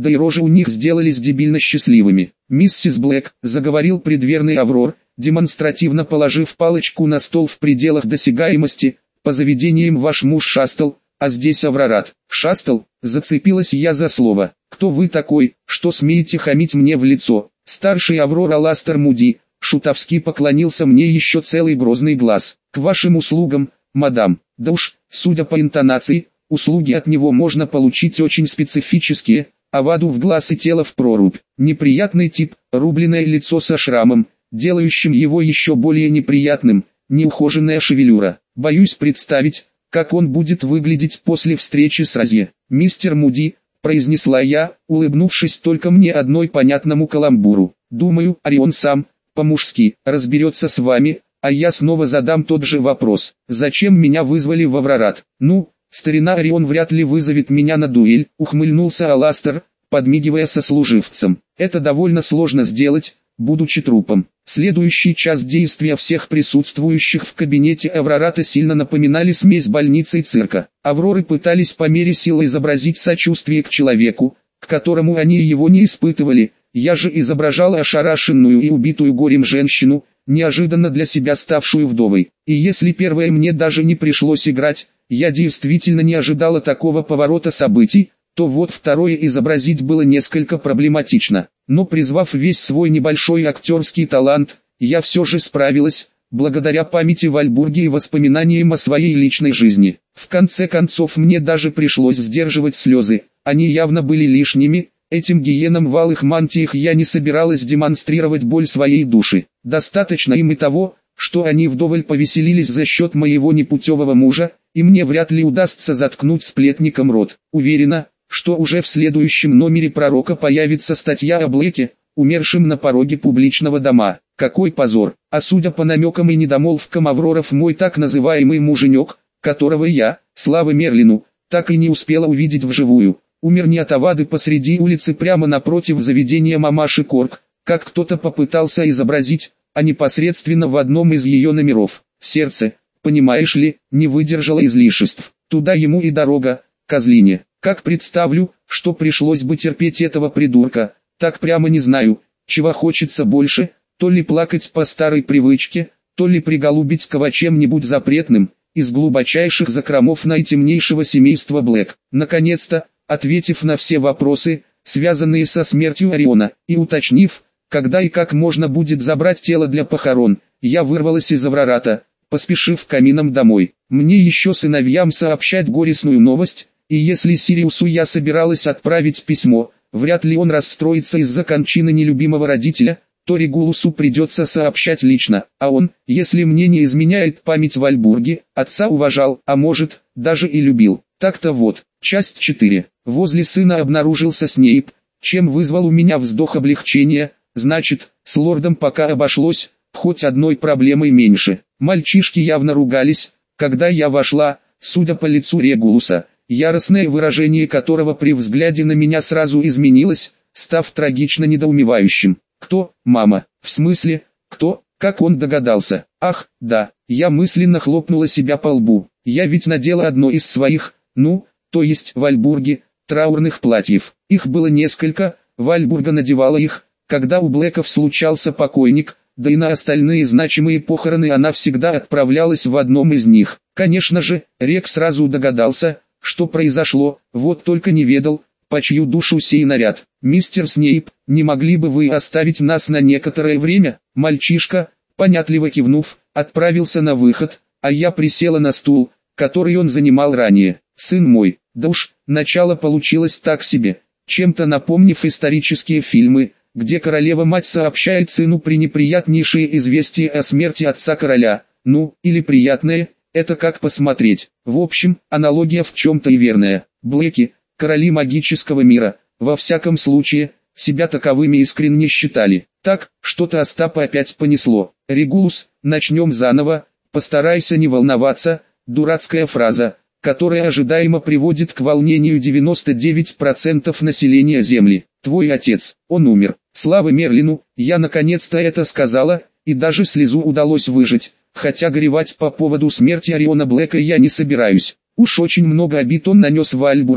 да и рожи у них сделались дебильно счастливыми. «Миссис Блэк», — заговорил придверный Аврор, демонстративно положив палочку на стол в пределах досягаемости, «по заведениям ваш муж шастал, а здесь Аврорат». «Шастал?» — зацепилась я за слово. «Кто вы такой, что смеете хамить мне в лицо?» Старший Аврор Аластер Муди шутовски поклонился мне еще целый грозный глаз. «К вашим услугам, мадам». Да уж, судя по интонации, услуги от него можно получить очень специфические, а ваду в глаз и тело в прорубь. Неприятный тип, рубленное лицо со шрамом, делающим его еще более неприятным, неухоженная шевелюра. Боюсь представить, как он будет выглядеть после встречи с Розье. «Мистер Муди», — произнесла я, улыбнувшись только мне одной понятному каламбуру. «Думаю, Орион сам, по-мужски, разберется с вами, а я снова задам тот же вопрос. Зачем меня вызвали в Аврорат?» «Ну, старина Орион вряд ли вызовет меня на дуэль», — ухмыльнулся Аластер, подмигивая сослуживцам. «Это довольно сложно сделать, будучи трупом». Следующий час действия всех присутствующих в кабинете Аврората сильно напоминали смесь больницы и цирка. Авроры пытались по мере сил изобразить сочувствие к человеку, к которому они его не испытывали. Я же изображала ошарашенную и убитую горем женщину, неожиданно для себя ставшую вдовой. И если первое мне даже не пришлось играть, я действительно не ожидала такого поворота событий, то вот второе изобразить было несколько проблематично. Но призвав весь свой небольшой актерский талант, я все же справилась, благодаря памяти Вальбурги и воспоминаниям о своей личной жизни. В конце концов мне даже пришлось сдерживать слезы, они явно были лишними. Этим гиенам в алых мантиях я не собиралась демонстрировать боль своей души. Достаточно им и того, что они вдоволь повеселились за счет моего непутевого мужа, и мне вряд ли удастся заткнуть сплетникам рот. Уверена, что уже в следующем номере «Пророка» появится статья о Блэке, умершем на пороге публичного дома. Какой позор! А судя по намекам и недомолвкам Авроров, мой так называемый муженек, которого я, слава Мерлину, так и не успела увидеть вживую, умер не от овады посреди улицы прямо напротив заведения мамаши Корк, как кто-то попытался изобразить, а непосредственно в одном из ее номеров. Сердце, понимаешь ли, не выдержало излишеств. Туда ему и дорога, козлине. Как представлю, что пришлось бы терпеть этого придурка, так прямо не знаю, чего хочется больше, то ли плакать по старой привычке, то ли приголубить кого чем-нибудь запретным, из глубочайших закромов наитемнейшего семейства Блэк. Наконец-то, ответив на все вопросы, связанные со смертью Ориона, и уточнив, когда и как можно будет забрать тело для похорон, я вырвалась из Аврората, поспешив камином домой. Мне еще сыновьям сообщать горестную новость, и если Сириусу я собиралась отправить письмо, вряд ли он расстроится из-за кончины нелюбимого родителя, то Регулусу придется сообщать лично, а он, если мне не изменяет память Вальбурги, отца уважал, а может, даже и любил. Так-то вот. Часть четыре. Возле сына обнаружился Снейп, чем вызвал у меня вздох облегчения. Значит, с лордом пока обошлось, хоть одной проблемой меньше. Мальчишки явно ругались, когда я вошла, судя по лицу Регулуса, яростное выражение которого при взгляде на меня сразу изменилось, став трагично недоумевающим. «Кто, мама? В смысле, кто? Как он догадался? Ах, да!» Я мысленно хлопнула себя по лбу. Я ведь надела одно из своих, ну, то есть Вальбурги, траурных платьев. Их было несколько, Вальбурга надевала их, когда у Блэков случался покойник, да и на остальные значимые похороны она всегда отправлялась в одном из них. Конечно же, Рек сразу догадался, что произошло, вот только не ведал, по чью душу сей наряд. «Мистер Снейп, не могли бы вы оставить нас на некоторое время?» Мальчишка, понятливо кивнув, отправился на выход, а я присела на стул, который он занимал ранее. «Сын мой, да уж, начало получилось так себе, чем-то напомнив исторические фильмы, где королева-мать сообщает сыну пренеприятнейшие известия о смерти отца короля, ну, или приятные, это как посмотреть. В общем, аналогия в чем-то и верная. Блэки, короли магического мира, во всяком случае, себя таковыми искренне считали. Так, что-то Остапа опять понесло. Регулус, начнем заново, постарайся не волноваться, дурацкая фраза, которая ожидаемо приводит к волнению девяносто девять процентов населения Земли. Твой отец, он умер. Слава Мерлину, я наконец-то это сказала, и даже слезу удалось выжать, хотя горевать по поводу смерти Ориона Блэка я не собираюсь. Уж очень много обид он нанес Вальбурге,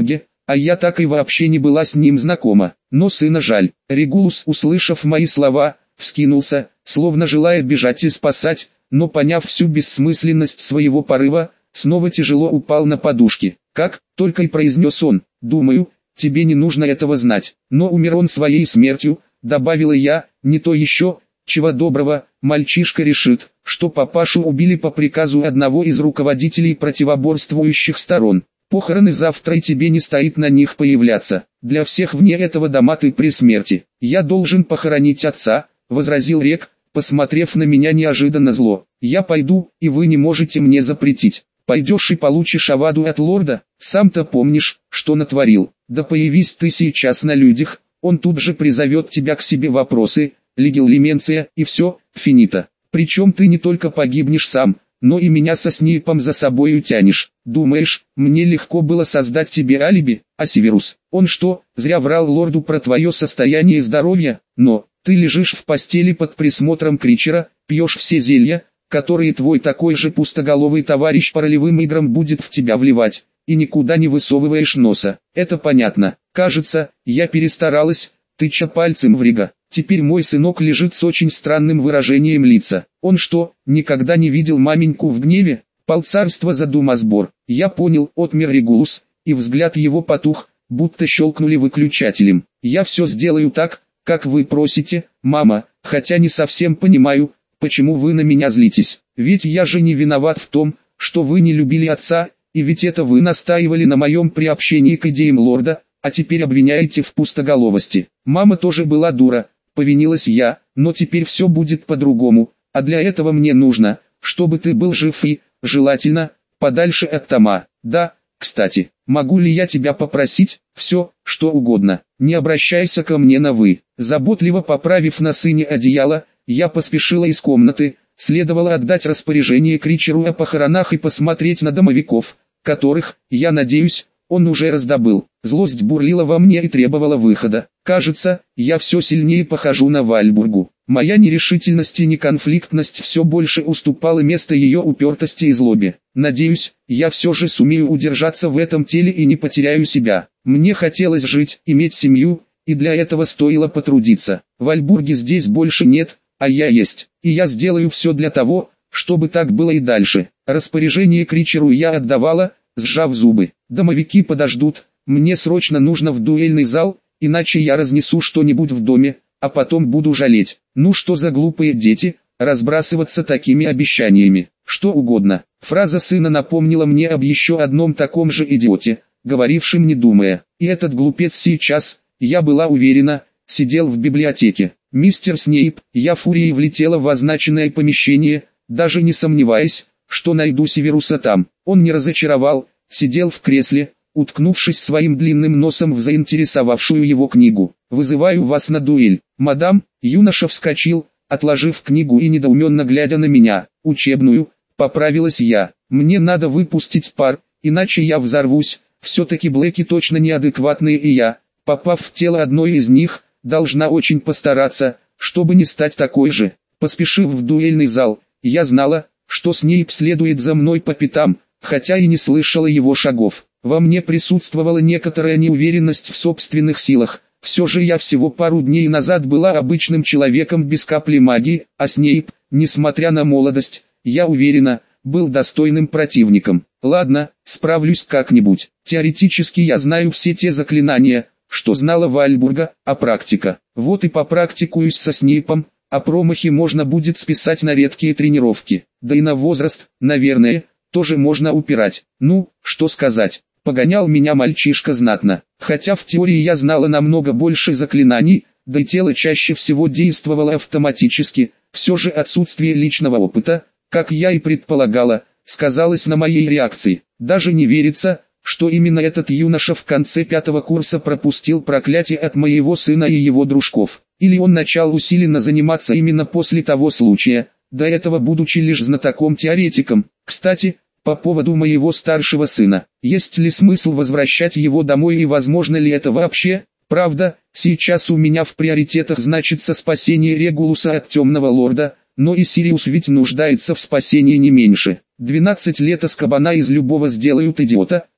а я так и вообще не была с ним знакома. Но сына жаль. Регулус, услышав мои слова, вскинулся, словно желая бежать и спасать, но поняв всю бессмысленность своего порыва, снова тяжело упал на подушки. «Как?» — только и произнес он. «Думаю, тебе не нужно этого знать. Но умер он своей смертью», — добавила я, — «не то еще, чего доброго, мальчишка решит, что папашу убили по приказу одного из руководителей противоборствующих сторон. Похороны завтра, и тебе не стоит на них появляться. Для всех вне этого дома ты при смерти. Я должен похоронить отца», — возразил Рек, посмотрев на меня неожиданно зло. «Я пойду, и вы не можете мне запретить. Пойдешь и получишь аваду от лорда, сам-то помнишь, что натворил. Да появись ты сейчас на людях, он тут же призовет тебя к себе вопросы, легилименция, и все, финита. Причем ты не только погибнешь сам, но и меня со Снейпом за собой утянешь. Думаешь, мне легко было создать тебе алиби, а Северус, он что, зря врал лорду про твое состояние здоровья? Но, ты лежишь в постели под присмотром Кричера, пьешь все зелья, которые твой такой же пустоголовый товарищ по ролевым играм будет в тебя вливать, и никуда не высовываешь носа. Это понятно. Кажется, я перестаралась, тыча пальцем в Рига. Теперь мой сынок лежит с очень странным выражением лица. Он что, никогда не видел маменьку в гневе? Полцарства за думосбор. Я понял, отмер Регулус, и взгляд его потух, будто щелкнули выключателем. Я все сделаю так, как вы просите, мама, хотя не совсем понимаю, почему вы на меня злитесь. Ведь я же не виноват в том, что вы не любили отца, и ведь это вы настаивали на моем приобщении к идеям лорда, а теперь обвиняете в пустоголовости. Мама тоже была дура, повинилась я, но теперь все будет по-другому, а для этого мне нужно, чтобы ты был жив и, желательно, подальше от Тома. Да, кстати, могу ли я тебя попросить, все, что угодно, не обращайся ко мне на «вы». Заботливо поправив на сыне одеяло, я поспешила из комнаты, следовало отдать распоряжение Кричеру о похоронах и посмотреть на домовиков, которых, я надеюсь, он уже раздобыл. Злость бурлила во мне и требовала выхода. Кажется, я все сильнее похожу на Вальбургу. Моя нерешительность и неконфликтность все больше уступала место ее упертости и злобе. Надеюсь, я все же сумею удержаться в этом теле и не потеряю себя. Мне хотелось жить, иметь семью, и для этого стоило потрудиться. Вальбурги здесь больше нет, а я есть, и я сделаю все для того, чтобы так было и дальше. Распоряжение Кричеру я отдавала, сжав зубы. Домовики подождут, мне срочно нужно в дуэльный зал, иначе я разнесу что-нибудь в доме, а потом буду жалеть. Ну что за глупые дети, разбрасываться такими обещаниями. Что угодно. Фраза сына напомнила мне об еще одном таком же идиоте, говорившем не думая. И этот глупец сейчас, я была уверена, сидел в библиотеке. Мистер Снейп, я фурией влетела в означенное помещение, даже не сомневаясь, что найду Северуса там. Он не разочаровал, сидел в кресле, уткнувшись своим длинным носом в заинтересовавшую его книгу. «Вызываю вас на дуэль, мадам». Юноша вскочил, отложив книгу и недоуменно глядя на меня. «Учебную», поправилась я. «Мне надо выпустить пар, иначе я взорвусь. Все-таки Блэки точно неадекватные, и я, попав в тело одной из них, должна очень постараться, чтобы не стать такой же». Поспешив в дуэльный зал, я знала, что Снейп следует за мной по пятам, хотя и не слышала его шагов. Во мне присутствовала некоторая неуверенность в собственных силах. Все же я всего пару дней назад была обычным человеком без капли магии, а Снейп, несмотря на молодость, я уверена, был достойным противником. Ладно, справлюсь как-нибудь. Теоретически я знаю все те заклинания, что знала Вальбурга, а практика. Вот и попрактикуюсь со Снейпом, а промахи можно будет списать на редкие тренировки. Да и на возраст, наверное, тоже можно упирать. Ну, что сказать. Погонял меня мальчишка знатно, хотя в теории я знала намного больше заклинаний, да и тело чаще всего действовало автоматически, все же отсутствие личного опыта, как я и предполагала, сказалось на моей реакции. Даже не верится, что именно этот юноша в конце пятого курса пропустил проклятие от моего сына и его дружков. Или он начал усиленно заниматься именно после того случая, до этого будучи лишь знатоком-теоретиком. Кстати, по поводу моего старшего сына, есть ли смысл возвращать его домой и возможно ли это вообще? Правда, сейчас у меня в приоритетах значится спасение Регулуса от Темного Лорда, но и Сириус ведь нуждается в спасении не меньше. двенадцать лет Азкабана из любого сделают идиота,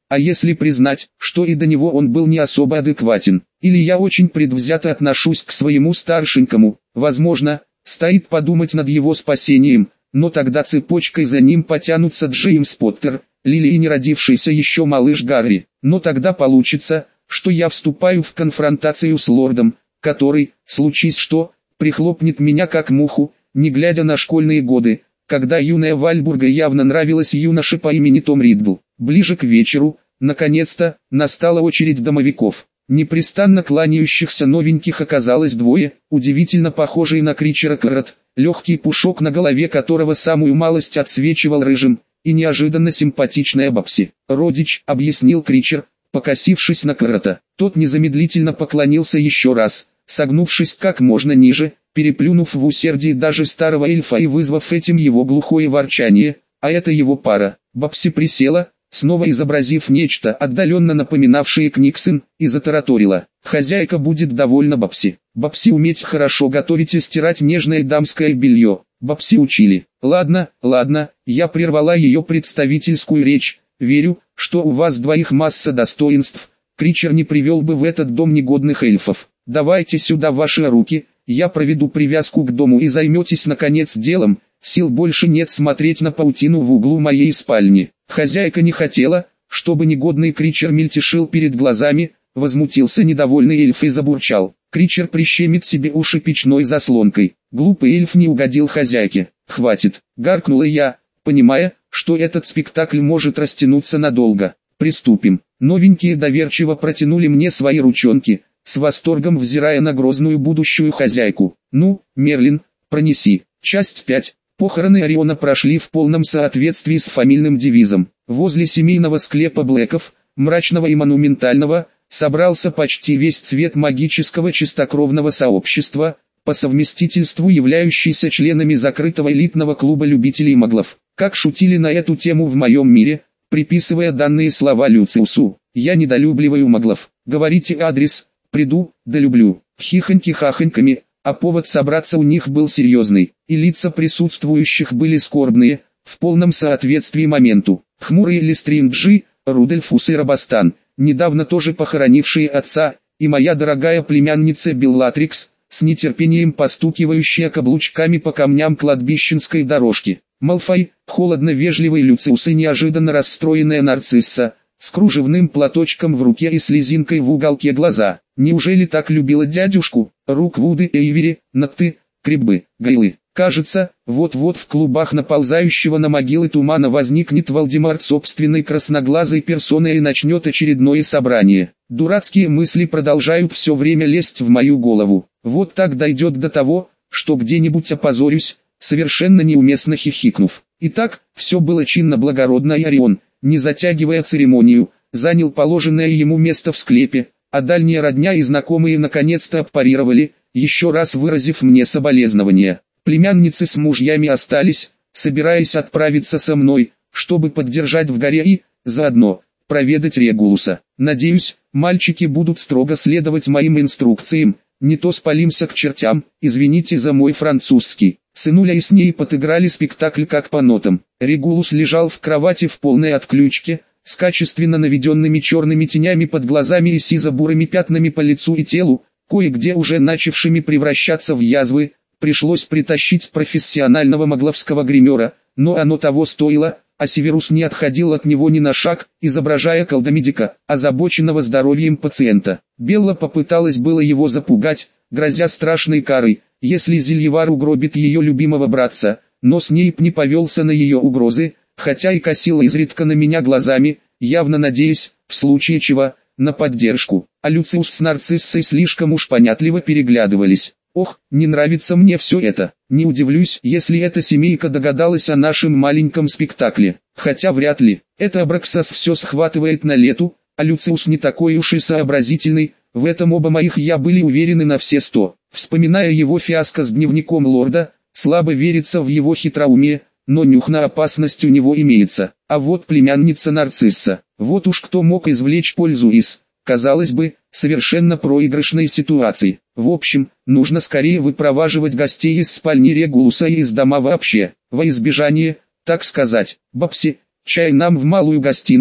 А если признать, что и до него он был не особо адекватен, или я очень предвзято отношусь к своему старшенькому, возможно, стоит подумать над его спасением, но тогда цепочкой за ним потянутся Джеймс Поттер, Лили и не родившийся еще малыш Гарри. Но тогда получится, что я вступаю в конфронтацию с лордом, который, случись что, прихлопнет меня как муху, не глядя на школьные годы, когда юная Вальбурга явно нравилась юноше по имени Том Риддл. Ближе к вечеру, наконец-то, настала очередь домовиков. Непрестанно кланяющихся новеньких оказалось двое, удивительно похожие на Кричера Кэррот, легкий пушок на голове которого самую малость отсвечивал рыжим, и неожиданно симпатичная Бабси. «Родич», — объяснил Кричер, покосившись на Кэррота. Тот незамедлительно поклонился еще раз, согнувшись как можно ниже, переплюнув в усердии даже старого эльфа и вызвав этим его глухое ворчание, а это его пара. Бабси присела, снова изобразив нечто отдаленно напоминавшее Книксон, и затараторила. «Хозяйка будет довольна Бабси. Бабси уметь хорошо готовить и стирать нежное дамское белье. Бабси учили». «Ладно, ладно», я прервала ее представительскую речь. «Верю, что у вас двоих масса достоинств. Кричер не привел бы в этот дом негодных эльфов. Давайте сюда ваши руки, я проведу привязку к дому и займетесь наконец делом. Сил больше нет смотреть на паутину в углу моей спальни». Хозяйка не хотела, чтобы негодный Кричер мельтешил перед глазами, возмутился недовольный эльф и забурчал. Кричер прищемит себе уши печной заслонкой. Глупый эльф не угодил хозяйке. «Хватит», — гаркнула я, понимая, что этот спектакль может растянуться надолго. «Приступим». Новенькие доверчиво протянули мне свои ручонки, с восторгом взирая на грозную будущую хозяйку. «Ну, Мерлин, пронеси». Часть пять. Похороны Ориона прошли в полном соответствии с фамильным девизом. Возле семейного склепа Блэков, мрачного и монументального, собрался почти весь цвет магического чистокровного сообщества, по совместительству являющийся членами закрытого элитного клуба любителей маглов. Как шутили на эту тему в моем мире, приписывая данные слова Люциусу: «Я недолюбливаю маглов. Говорите адрес, приду, да люблю». Хихоньки-хахоньками, а повод собраться у них был серьезный, и лица присутствующих были скорбные, в полном соответствии моменту. Хмурые Листринджи, Рудольфус и Робостан, недавно тоже похоронившие отца, и моя дорогая племянница Беллатрикс, с нетерпением постукивающая каблучками по камням кладбищенской дорожки. Малфой, холодно-вежливый Люциус и неожиданно расстроенная Нарцисса, с кружевным платочком в руке и слезинкой в уголке глаза. Неужели так любила дядюшку? Руквуды, Эйвери, Натты, Криббы, Гайлы. Кажется, вот-вот в клубах наползающего на могилы тумана возникнет Вальдемар собственной красноглазой персоной и начнет очередное собрание. Дурацкие мысли продолжают все время лезть в мою голову. Вот так дойдет до того, что где-нибудь опозорюсь, совершенно неуместно хихикнув. Итак, все было чинно-благородно, и Орион, не затягивая церемонию, занял положенное ему место в склепе, а дальние родня и знакомые наконец-то аппарировали, еще раз выразив мне соболезнования. Племянницы с мужьями остались, собираясь отправиться со мной, чтобы поддержать в горе и, заодно, проведать Регулуса. Надеюсь, мальчики будут строго следовать моим инструкциям, не то спалимся к чертям, извините за мой французский. Сынуля и с ней подыграли спектакль как по нотам. Регулус лежал в кровати в полной отключке, с качественно наведенными черными тенями под глазами и сизо-бурыми пятнами по лицу и телу, кое-где уже начавшими превращаться в язвы. Пришлось притащить профессионального магловского гримера, но оно того стоило, а Северус не отходил от него ни на шаг, изображая колдомедика, озабоченного здоровьем пациента. Белла попыталась было его запугать, грозя страшной карой, если Зельевар угробит ее любимого братца, но Снейп не повелся на ее угрозы, хотя и косила изредка на меня глазами, явно надеясь, в случае чего, на поддержку. А Люциус с Нарциссой слишком уж понятливо переглядывались. Ох, не нравится мне все это. Не удивлюсь, если эта семейка догадалась о нашем маленьком спектакле. Хотя вряд ли. Это Абраксас все схватывает на лету, а Люциус не такой уж и сообразительный. В этом оба моих я были уверены на все сто. Вспоминая его фиаско с дневником лорда, слабо верится в его хитроумие, но нюх на опасность у него имеется. А вот племянница Нарцисса. Вот уж кто мог извлечь пользу из, казалось бы, совершенно проигрышной ситуации. В общем, нужно скорее выпроваживать гостей из спальни Регулуса и из дома вообще, во избежание, так сказать. Бабси, чай нам в малую гостиную,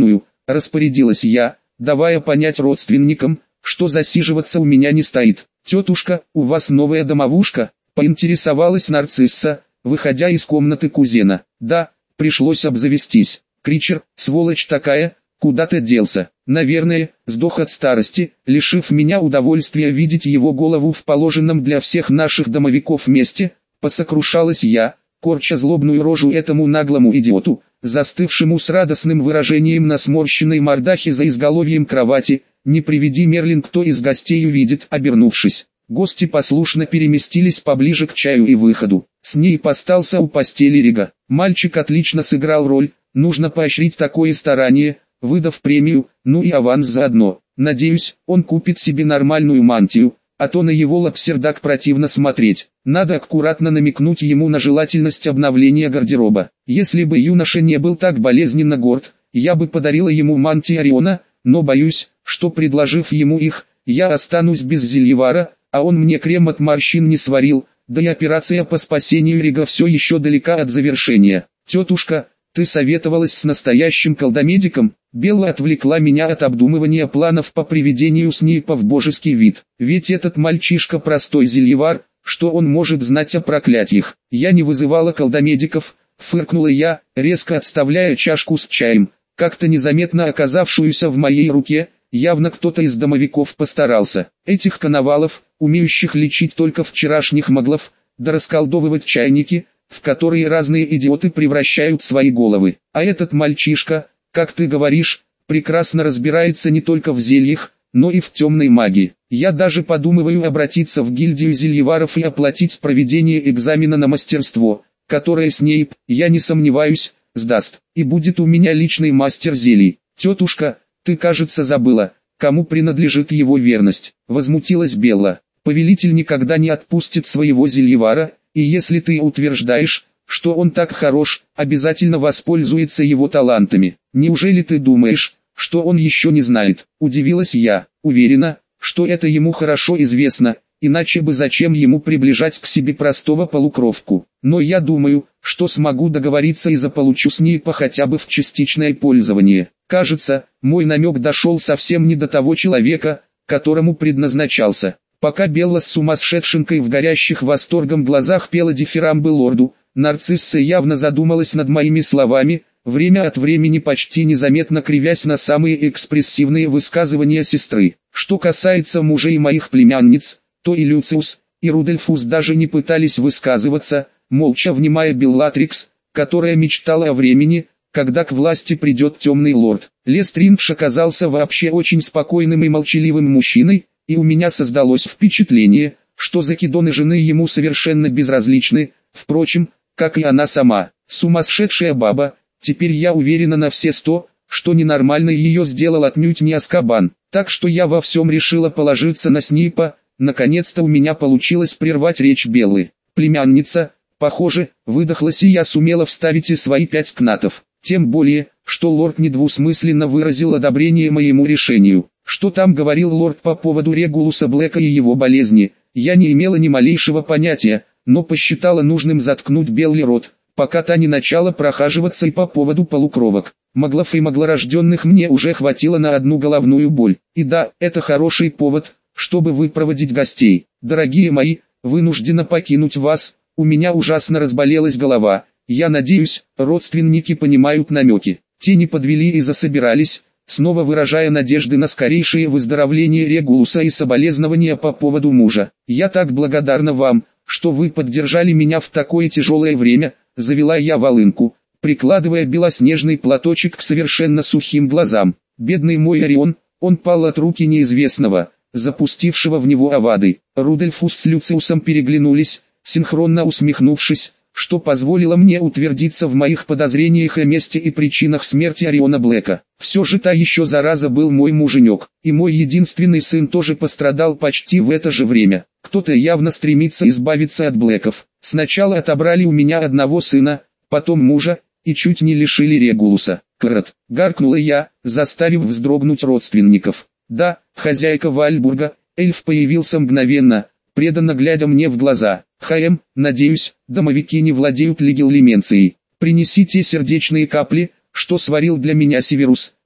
распорядилась я, давая понять родственникам, что засиживаться у меня не стоит. «Тетушка, у вас новая домовушка?» — поинтересовалась нарцисса, выходя из комнаты кузена. «Да, пришлось обзавестись. Кричер, сволочь такая, куда-то делся. Наверное, сдох от старости, лишив меня удовольствия видеть его голову в положенном для всех наших домовиков месте», — посокрушалась я, корча злобную рожу этому наглому идиоту, застывшему с радостным выражением на сморщенной мордахе за изголовьем кровати. «Не приведи Мерлин, кто из гостей увидит», обернувшись. Гости послушно переместились поближе к чаю и выходу. С ней постался у постели Рига. Мальчик отлично сыграл роль, нужно поощрить такое старание, выдав премию, ну и аванс заодно. Надеюсь, он купит себе нормальную мантию, а то на его лапсердак противно смотреть. Надо аккуратно намекнуть ему на желательность обновления гардероба. Если бы юноша не был так болезненно горд, я бы подарила ему мантии Ориона, но боюсь, что предложив ему их, я останусь без зельевара, а он мне крем от морщин не сварил, да и операция по спасению Рига все еще далека от завершения. «Тетушка, ты советовалась с настоящим колдомедиком?» Белла отвлекла меня от обдумывания планов по приведению Снейпа в божеский вид. «Ведь этот мальчишка простой зельевар, что он может знать о проклятиях?» «Я не вызывала колдомедиков», фыркнула я, резко отставляя чашку с чаем, как-то незаметно оказавшуюся в моей руке. Явно кто-то из домовиков постарался. Этих коновалов, умеющих лечить только вчерашних моглов, да расколдовывать чайники, в которые разные идиоты превращают свои головы. А этот мальчишка, как ты говоришь, прекрасно разбирается не только в зельях, но и в темной магии. Я даже подумываю обратиться в гильдию зельеваров и оплатить проведение экзамена на мастерство, которое Снейп, я не сомневаюсь, сдаст. И будет у меня личный мастер зелий. «Тетушка, ты, кажется, забыла, кому принадлежит его верность», — возмутилась Белла. «Повелитель никогда не отпустит своего зельевара, и если ты утверждаешь, что он так хорош, обязательно воспользуется его талантами. Неужели ты думаешь, что он еще не знает?» — удивилась я. «Уверена, что это ему хорошо известно, иначе бы зачем ему приближать к себе простого полукровку. Но я думаю, что смогу договориться и заполучу Снейпа хотя бы в частичное пользование». Кажется, мой намек дошел совсем не до того человека, которому предназначался. Пока Белла с сумасшедшенкой в горящих восторгом глазах пела дифирамбы лорду, нарцисса явно задумалась над моими словами, время от времени почти незаметно кривясь на самые экспрессивные высказывания сестры. Что касается мужей моих племянниц, то и Люциус, и Рудольфус даже не пытались высказываться, молча внимая Беллатрикс, которая мечтала о времени, когда к власти придет темный лорд. Лестриндж оказался вообще очень спокойным и молчаливым мужчиной, и у меня создалось впечатление, что закидоны жены ему совершенно безразличны, впрочем, как и она сама. Сумасшедшая баба, теперь я уверена на все сто, что ненормальной ее сделал отнюдь не Азкабан. Так что я во всем решила положиться на Снейпа. Наконец-то у меня получилось прервать речь Беллы. «Племянница, похоже, выдохлась, и я сумела вставить и свои пять кнатов. Тем более, что лорд недвусмысленно выразил одобрение моему решению. Что там говорил лорд по поводу Регулуса Блэка и его болезни, я не имела ни малейшего понятия, но посчитала нужным заткнуть Белли рот, пока та не начала прохаживаться и по поводу полукровок. Моглов и моглорожденных мне уже хватило на одну головную боль. И да, это хороший повод, чтобы выпроводить гостей. Дорогие мои, вынуждена покинуть вас, у меня ужасно разболелась голова. Я надеюсь, родственники понимают намеки». Те не подвели и засобирались, снова выражая надежды на скорейшее выздоровление Регулуса и соболезнования по поводу мужа. «Я так благодарна вам, что вы поддержали меня в такое тяжелое время», — завела я волынку, прикладывая белоснежный платочек к совершенно сухим глазам. «Бедный мой Орион, он пал от руки неизвестного, запустившего в него овады». Рудольфус с Люциусом переглянулись, синхронно усмехнувшись, что позволило мне утвердиться в моих подозрениях о месте и причинах смерти Ориона Блэка. Все же та еще зараза был мой муженек, и мой единственный сын тоже пострадал почти в это же время. Кто-то явно стремится избавиться от Блэков. Сначала отобрали у меня одного сына, потом мужа, и чуть не лишили Регулуса. «Крот!» — гаркнула я, заставив вздрогнуть родственников. «Да, хозяйка Вальбурга», эльф появился мгновенно, преданно глядя мне в глаза. «Хаэм, надеюсь, домовики не владеют легилименцией. Принесите сердечные капли, что сварил для меня Северус»,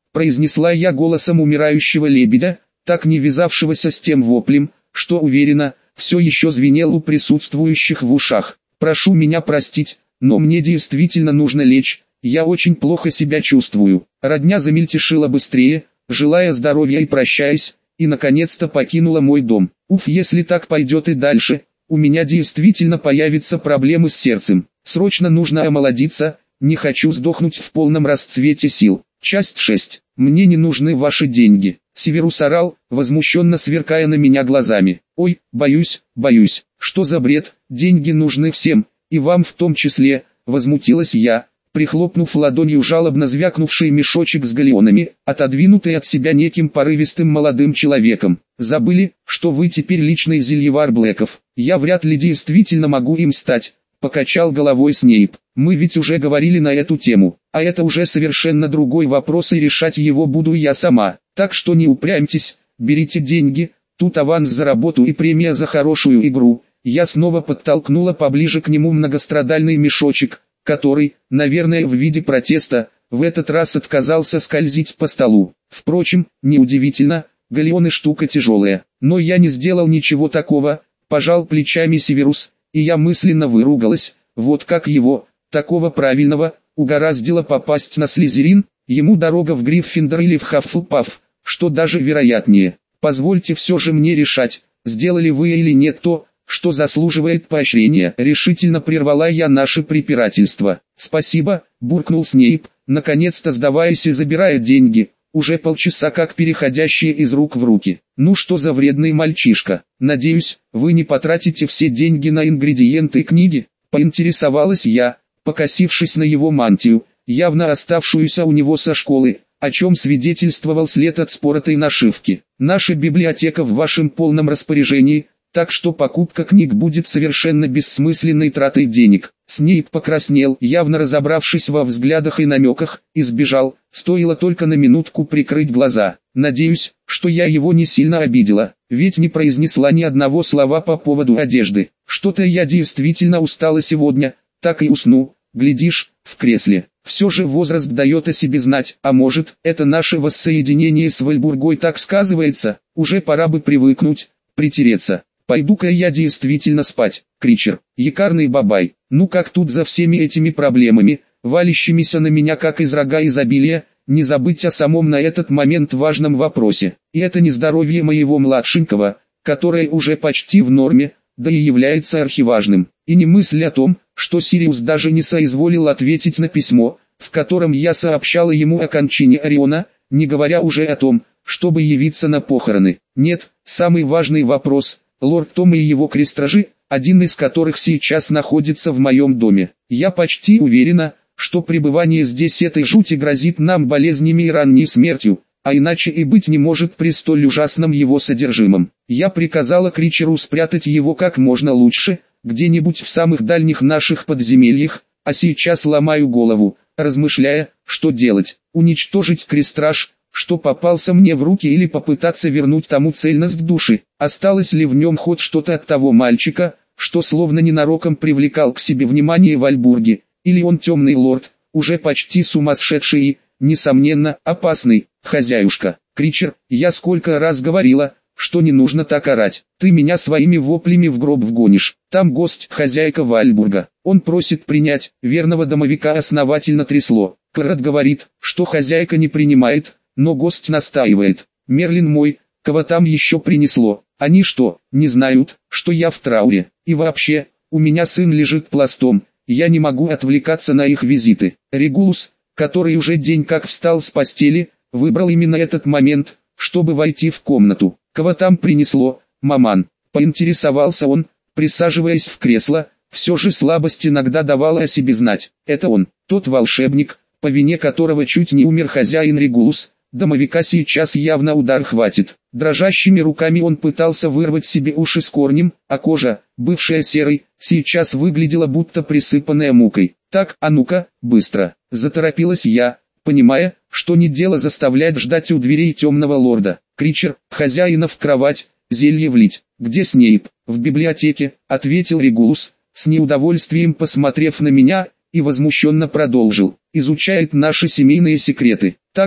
произнесла я голосом умирающего лебедя, так не вязавшегося с тем воплем, что, уверена, все еще звенел у присутствующих в ушах. «Прошу меня простить, но мне действительно нужно лечь, я очень плохо себя чувствую». Родня замельтешила быстрее, желая здоровья и прощаясь, и наконец-то покинула мой дом. Уф, если так пойдет и дальше, у меня действительно появятся проблемы с сердцем. Срочно нужно омолодиться, не хочу сдохнуть в полном расцвете сил. Часть шесть. Мне не нужны ваши деньги. Северус орал, возмущенно сверкая на меня глазами. Ой, боюсь, боюсь. Что за бред? Деньги нужны всем, и вам в том числе, возмутилась я, прихлопнув ладонью жалобно звякнувший мешочек с галеонами, отодвинутый от себя неким порывистым молодым человеком. Забыли, что вы теперь личный зельевар Блэков. Я вряд ли действительно могу им стать, покачал головой Снейп. Мы ведь уже говорили на эту тему, а это уже совершенно другой вопрос, и решать его буду я сама. Так что не упрямьтесь, берите деньги, тут аванс за работу и премия за хорошую игру. Я снова подтолкнула поближе к нему многострадальный мешочек, который, наверное в виде протеста, в этот раз отказался скользить по столу. Впрочем, неудивительно, галеоны штука тяжелая. Но я не сделал ничего такого, пожал плечами Северус, и я мысленно выругалась, вот как его, такого правильного, угораздило попасть на Слизерин, ему дорога в Гриффиндор или в Хаффлпаф, что даже вероятнее. Позвольте все же мне решать, сделали вы или нет то, что заслуживает поощрения. Решительно прервала я наше препирательство. Спасибо, буркнул Снейп, наконец-то сдаваясь и забирая деньги, уже полчаса как переходящие из рук в руки. Ну что за вредный мальчишка, надеюсь, вы не потратите все деньги на ингредиенты книги, поинтересовалась я, покосившись на его мантию, явно оставшуюся у него со школы, о чем свидетельствовал след от споротой нашивки. Наша библиотека в вашем полном распоряжении, так что покупка книг будет совершенно бессмысленной тратой денег. Снейп покраснел, явно разобравшись во взглядах и намеках, и сбежал, стоило только на минутку прикрыть глаза. Надеюсь, что я его не сильно обидела, ведь не произнесла ни одного слова по поводу одежды. Что-то я действительно устала сегодня, так и усну, глядишь, в кресле. Все же возраст дает о себе знать, а может, это наше воссоединение с Вальбургой так сказывается, уже пора бы привыкнуть, притереться. Пойду-ка я действительно спать, Кричер, якарный бабай. Ну как тут за всеми этими проблемами, валящимися на меня как из рога изобилия, не забыть о самом на этот момент важном вопросе. И это не здоровье моего младшенького, которое уже почти в норме, да и является архиважным. И не мысль о том, что Сириус даже не соизволил ответить на письмо, в котором я сообщала ему о кончине Ориона, не говоря уже о том, чтобы явиться на похороны. Нет, самый важный вопрос – лорд Том и его крестражи, один из которых сейчас находится в моем доме. Я почти уверена, что пребывание здесь этой жути грозит нам болезнями и ранней смертью, а иначе и быть не может при столь ужасном его содержимом. Я приказала Кричеру спрятать его как можно лучше, где-нибудь в самых дальних наших подземельях, а сейчас ломаю голову, размышляя, что делать: уничтожить крестраж, что попался мне в руки, или попытаться вернуть тому цельность души. Осталось ли в нем хоть что-то от того мальчика, что словно ненароком привлекал к себе внимание Вальбурги, или он темный лорд, уже почти сумасшедший и, несомненно, опасный. Хозяюшка, Кричер, я сколько раз говорила, что не нужно так орать. Ты меня своими воплями в гроб вгонишь. Там гость, хозяйка Вальбурга. Он просит принять. Верного домовика основательно трясло. Кэррот говорит, что хозяйка не принимает, но гость настаивает. Мерлин мой, кого там еще принесло? Они что, не знают, что я в трауре? И вообще, у меня сын лежит пластом, я не могу отвлекаться на их визиты. Регулус, который уже день как встал с постели, выбрал именно этот момент, чтобы войти в комнату. Кого там принесло, маман? Поинтересовался он, присаживаясь в кресло. Все же слабость иногда давала о себе знать. Это он, тот волшебник, по вине которого чуть не умер хозяин Регулус. Домовика сейчас явно удар хватит. Дрожащими руками он пытался вырвать себе уши с корнем, а кожа, бывшая серой, сейчас выглядела будто присыпанная мукой. Так, а ну-ка, быстро, заторопилась я, понимая, что не дело заставлять ждать у дверей темного лорда. Кричер, хозяина в кровать, зелье влить. Где Снейп? В библиотеке, ответил Регулус, с неудовольствием посмотрев на меня, и возмущенно продолжил. Изучает наши семейные секреты. Так,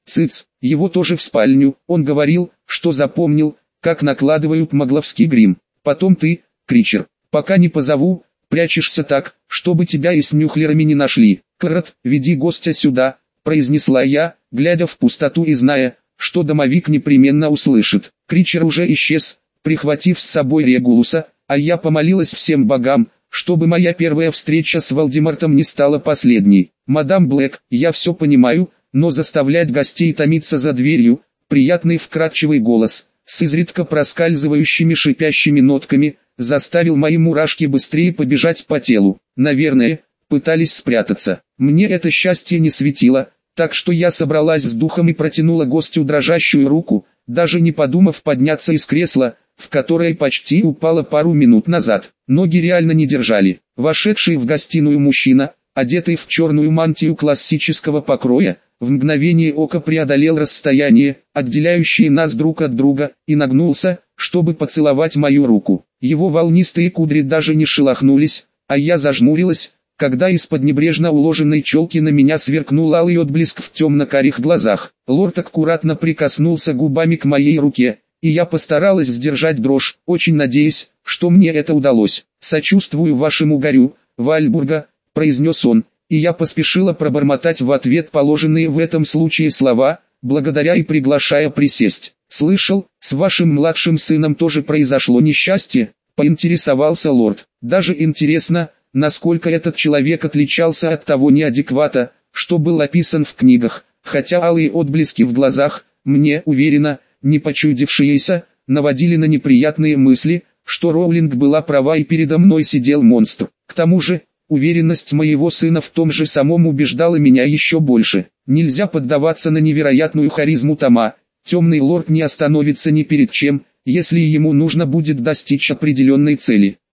Цыц, его тоже в спальню. Он говорил, что запомнил, как накладывают магловский грим. Потом ты, Кричер, пока не позову, прячешься так, чтобы тебя и с нюхлерами не нашли. Крот, веди гостя сюда, произнесла я, глядя в пустоту и зная, что домовик непременно услышит. Кричер уже исчез, прихватив с собой Регулуса, а я помолилась всем богам, чтобы моя первая встреча с Волдемортом не стала последней. Мадам Блэк, я все понимаю, но заставлять гостей томиться за дверью, приятный вкрадчивый голос, с изредка проскальзывающими шипящими нотками, заставил мои мурашки быстрее побежать по телу. Наверное, пытались спрятаться. Мне это счастье не светило, так что я собралась с духом и протянула гостю дрожащую руку, даже не подумав подняться из кресла, в которое почти упала пару минут назад. Ноги реально не держали. Вошедший в гостиную мужчина, одетый в черную мантию классического покроя, в мгновение ока преодолел расстояние, отделяющее нас друг от друга, и нагнулся, чтобы поцеловать мою руку. Его волнистые кудри даже не шелохнулись, а я зажмурилась, когда из-под небрежно уложенной челки на меня сверкнул алый отблеск в темно-карих глазах. Лорд аккуратно прикоснулся губами к моей руке, и я постаралась сдержать дрожь, очень надеясь, что мне это удалось. «Сочувствую вашему горю, Вальбурга», — произнес он, и я поспешила пробормотать в ответ положенные в этом случае слова, благодаря и приглашая присесть. «Слышал, с вашим младшим сыном тоже произошло несчастье?» — поинтересовался лорд. «Даже интересно, насколько этот человек отличался от того неадеквата, что был описан в книгах, хотя алые отблески в глазах, мне уверенно, не почудившиеся, наводили на неприятные мысли, что Роулинг была права и передо мной сидел монстр. К тому же, уверенность моего сына в том же самом убеждала меня еще больше. Нельзя поддаваться на невероятную харизму Тома. Темный лорд не остановится ни перед чем, если ему нужно будет достичь определенной цели.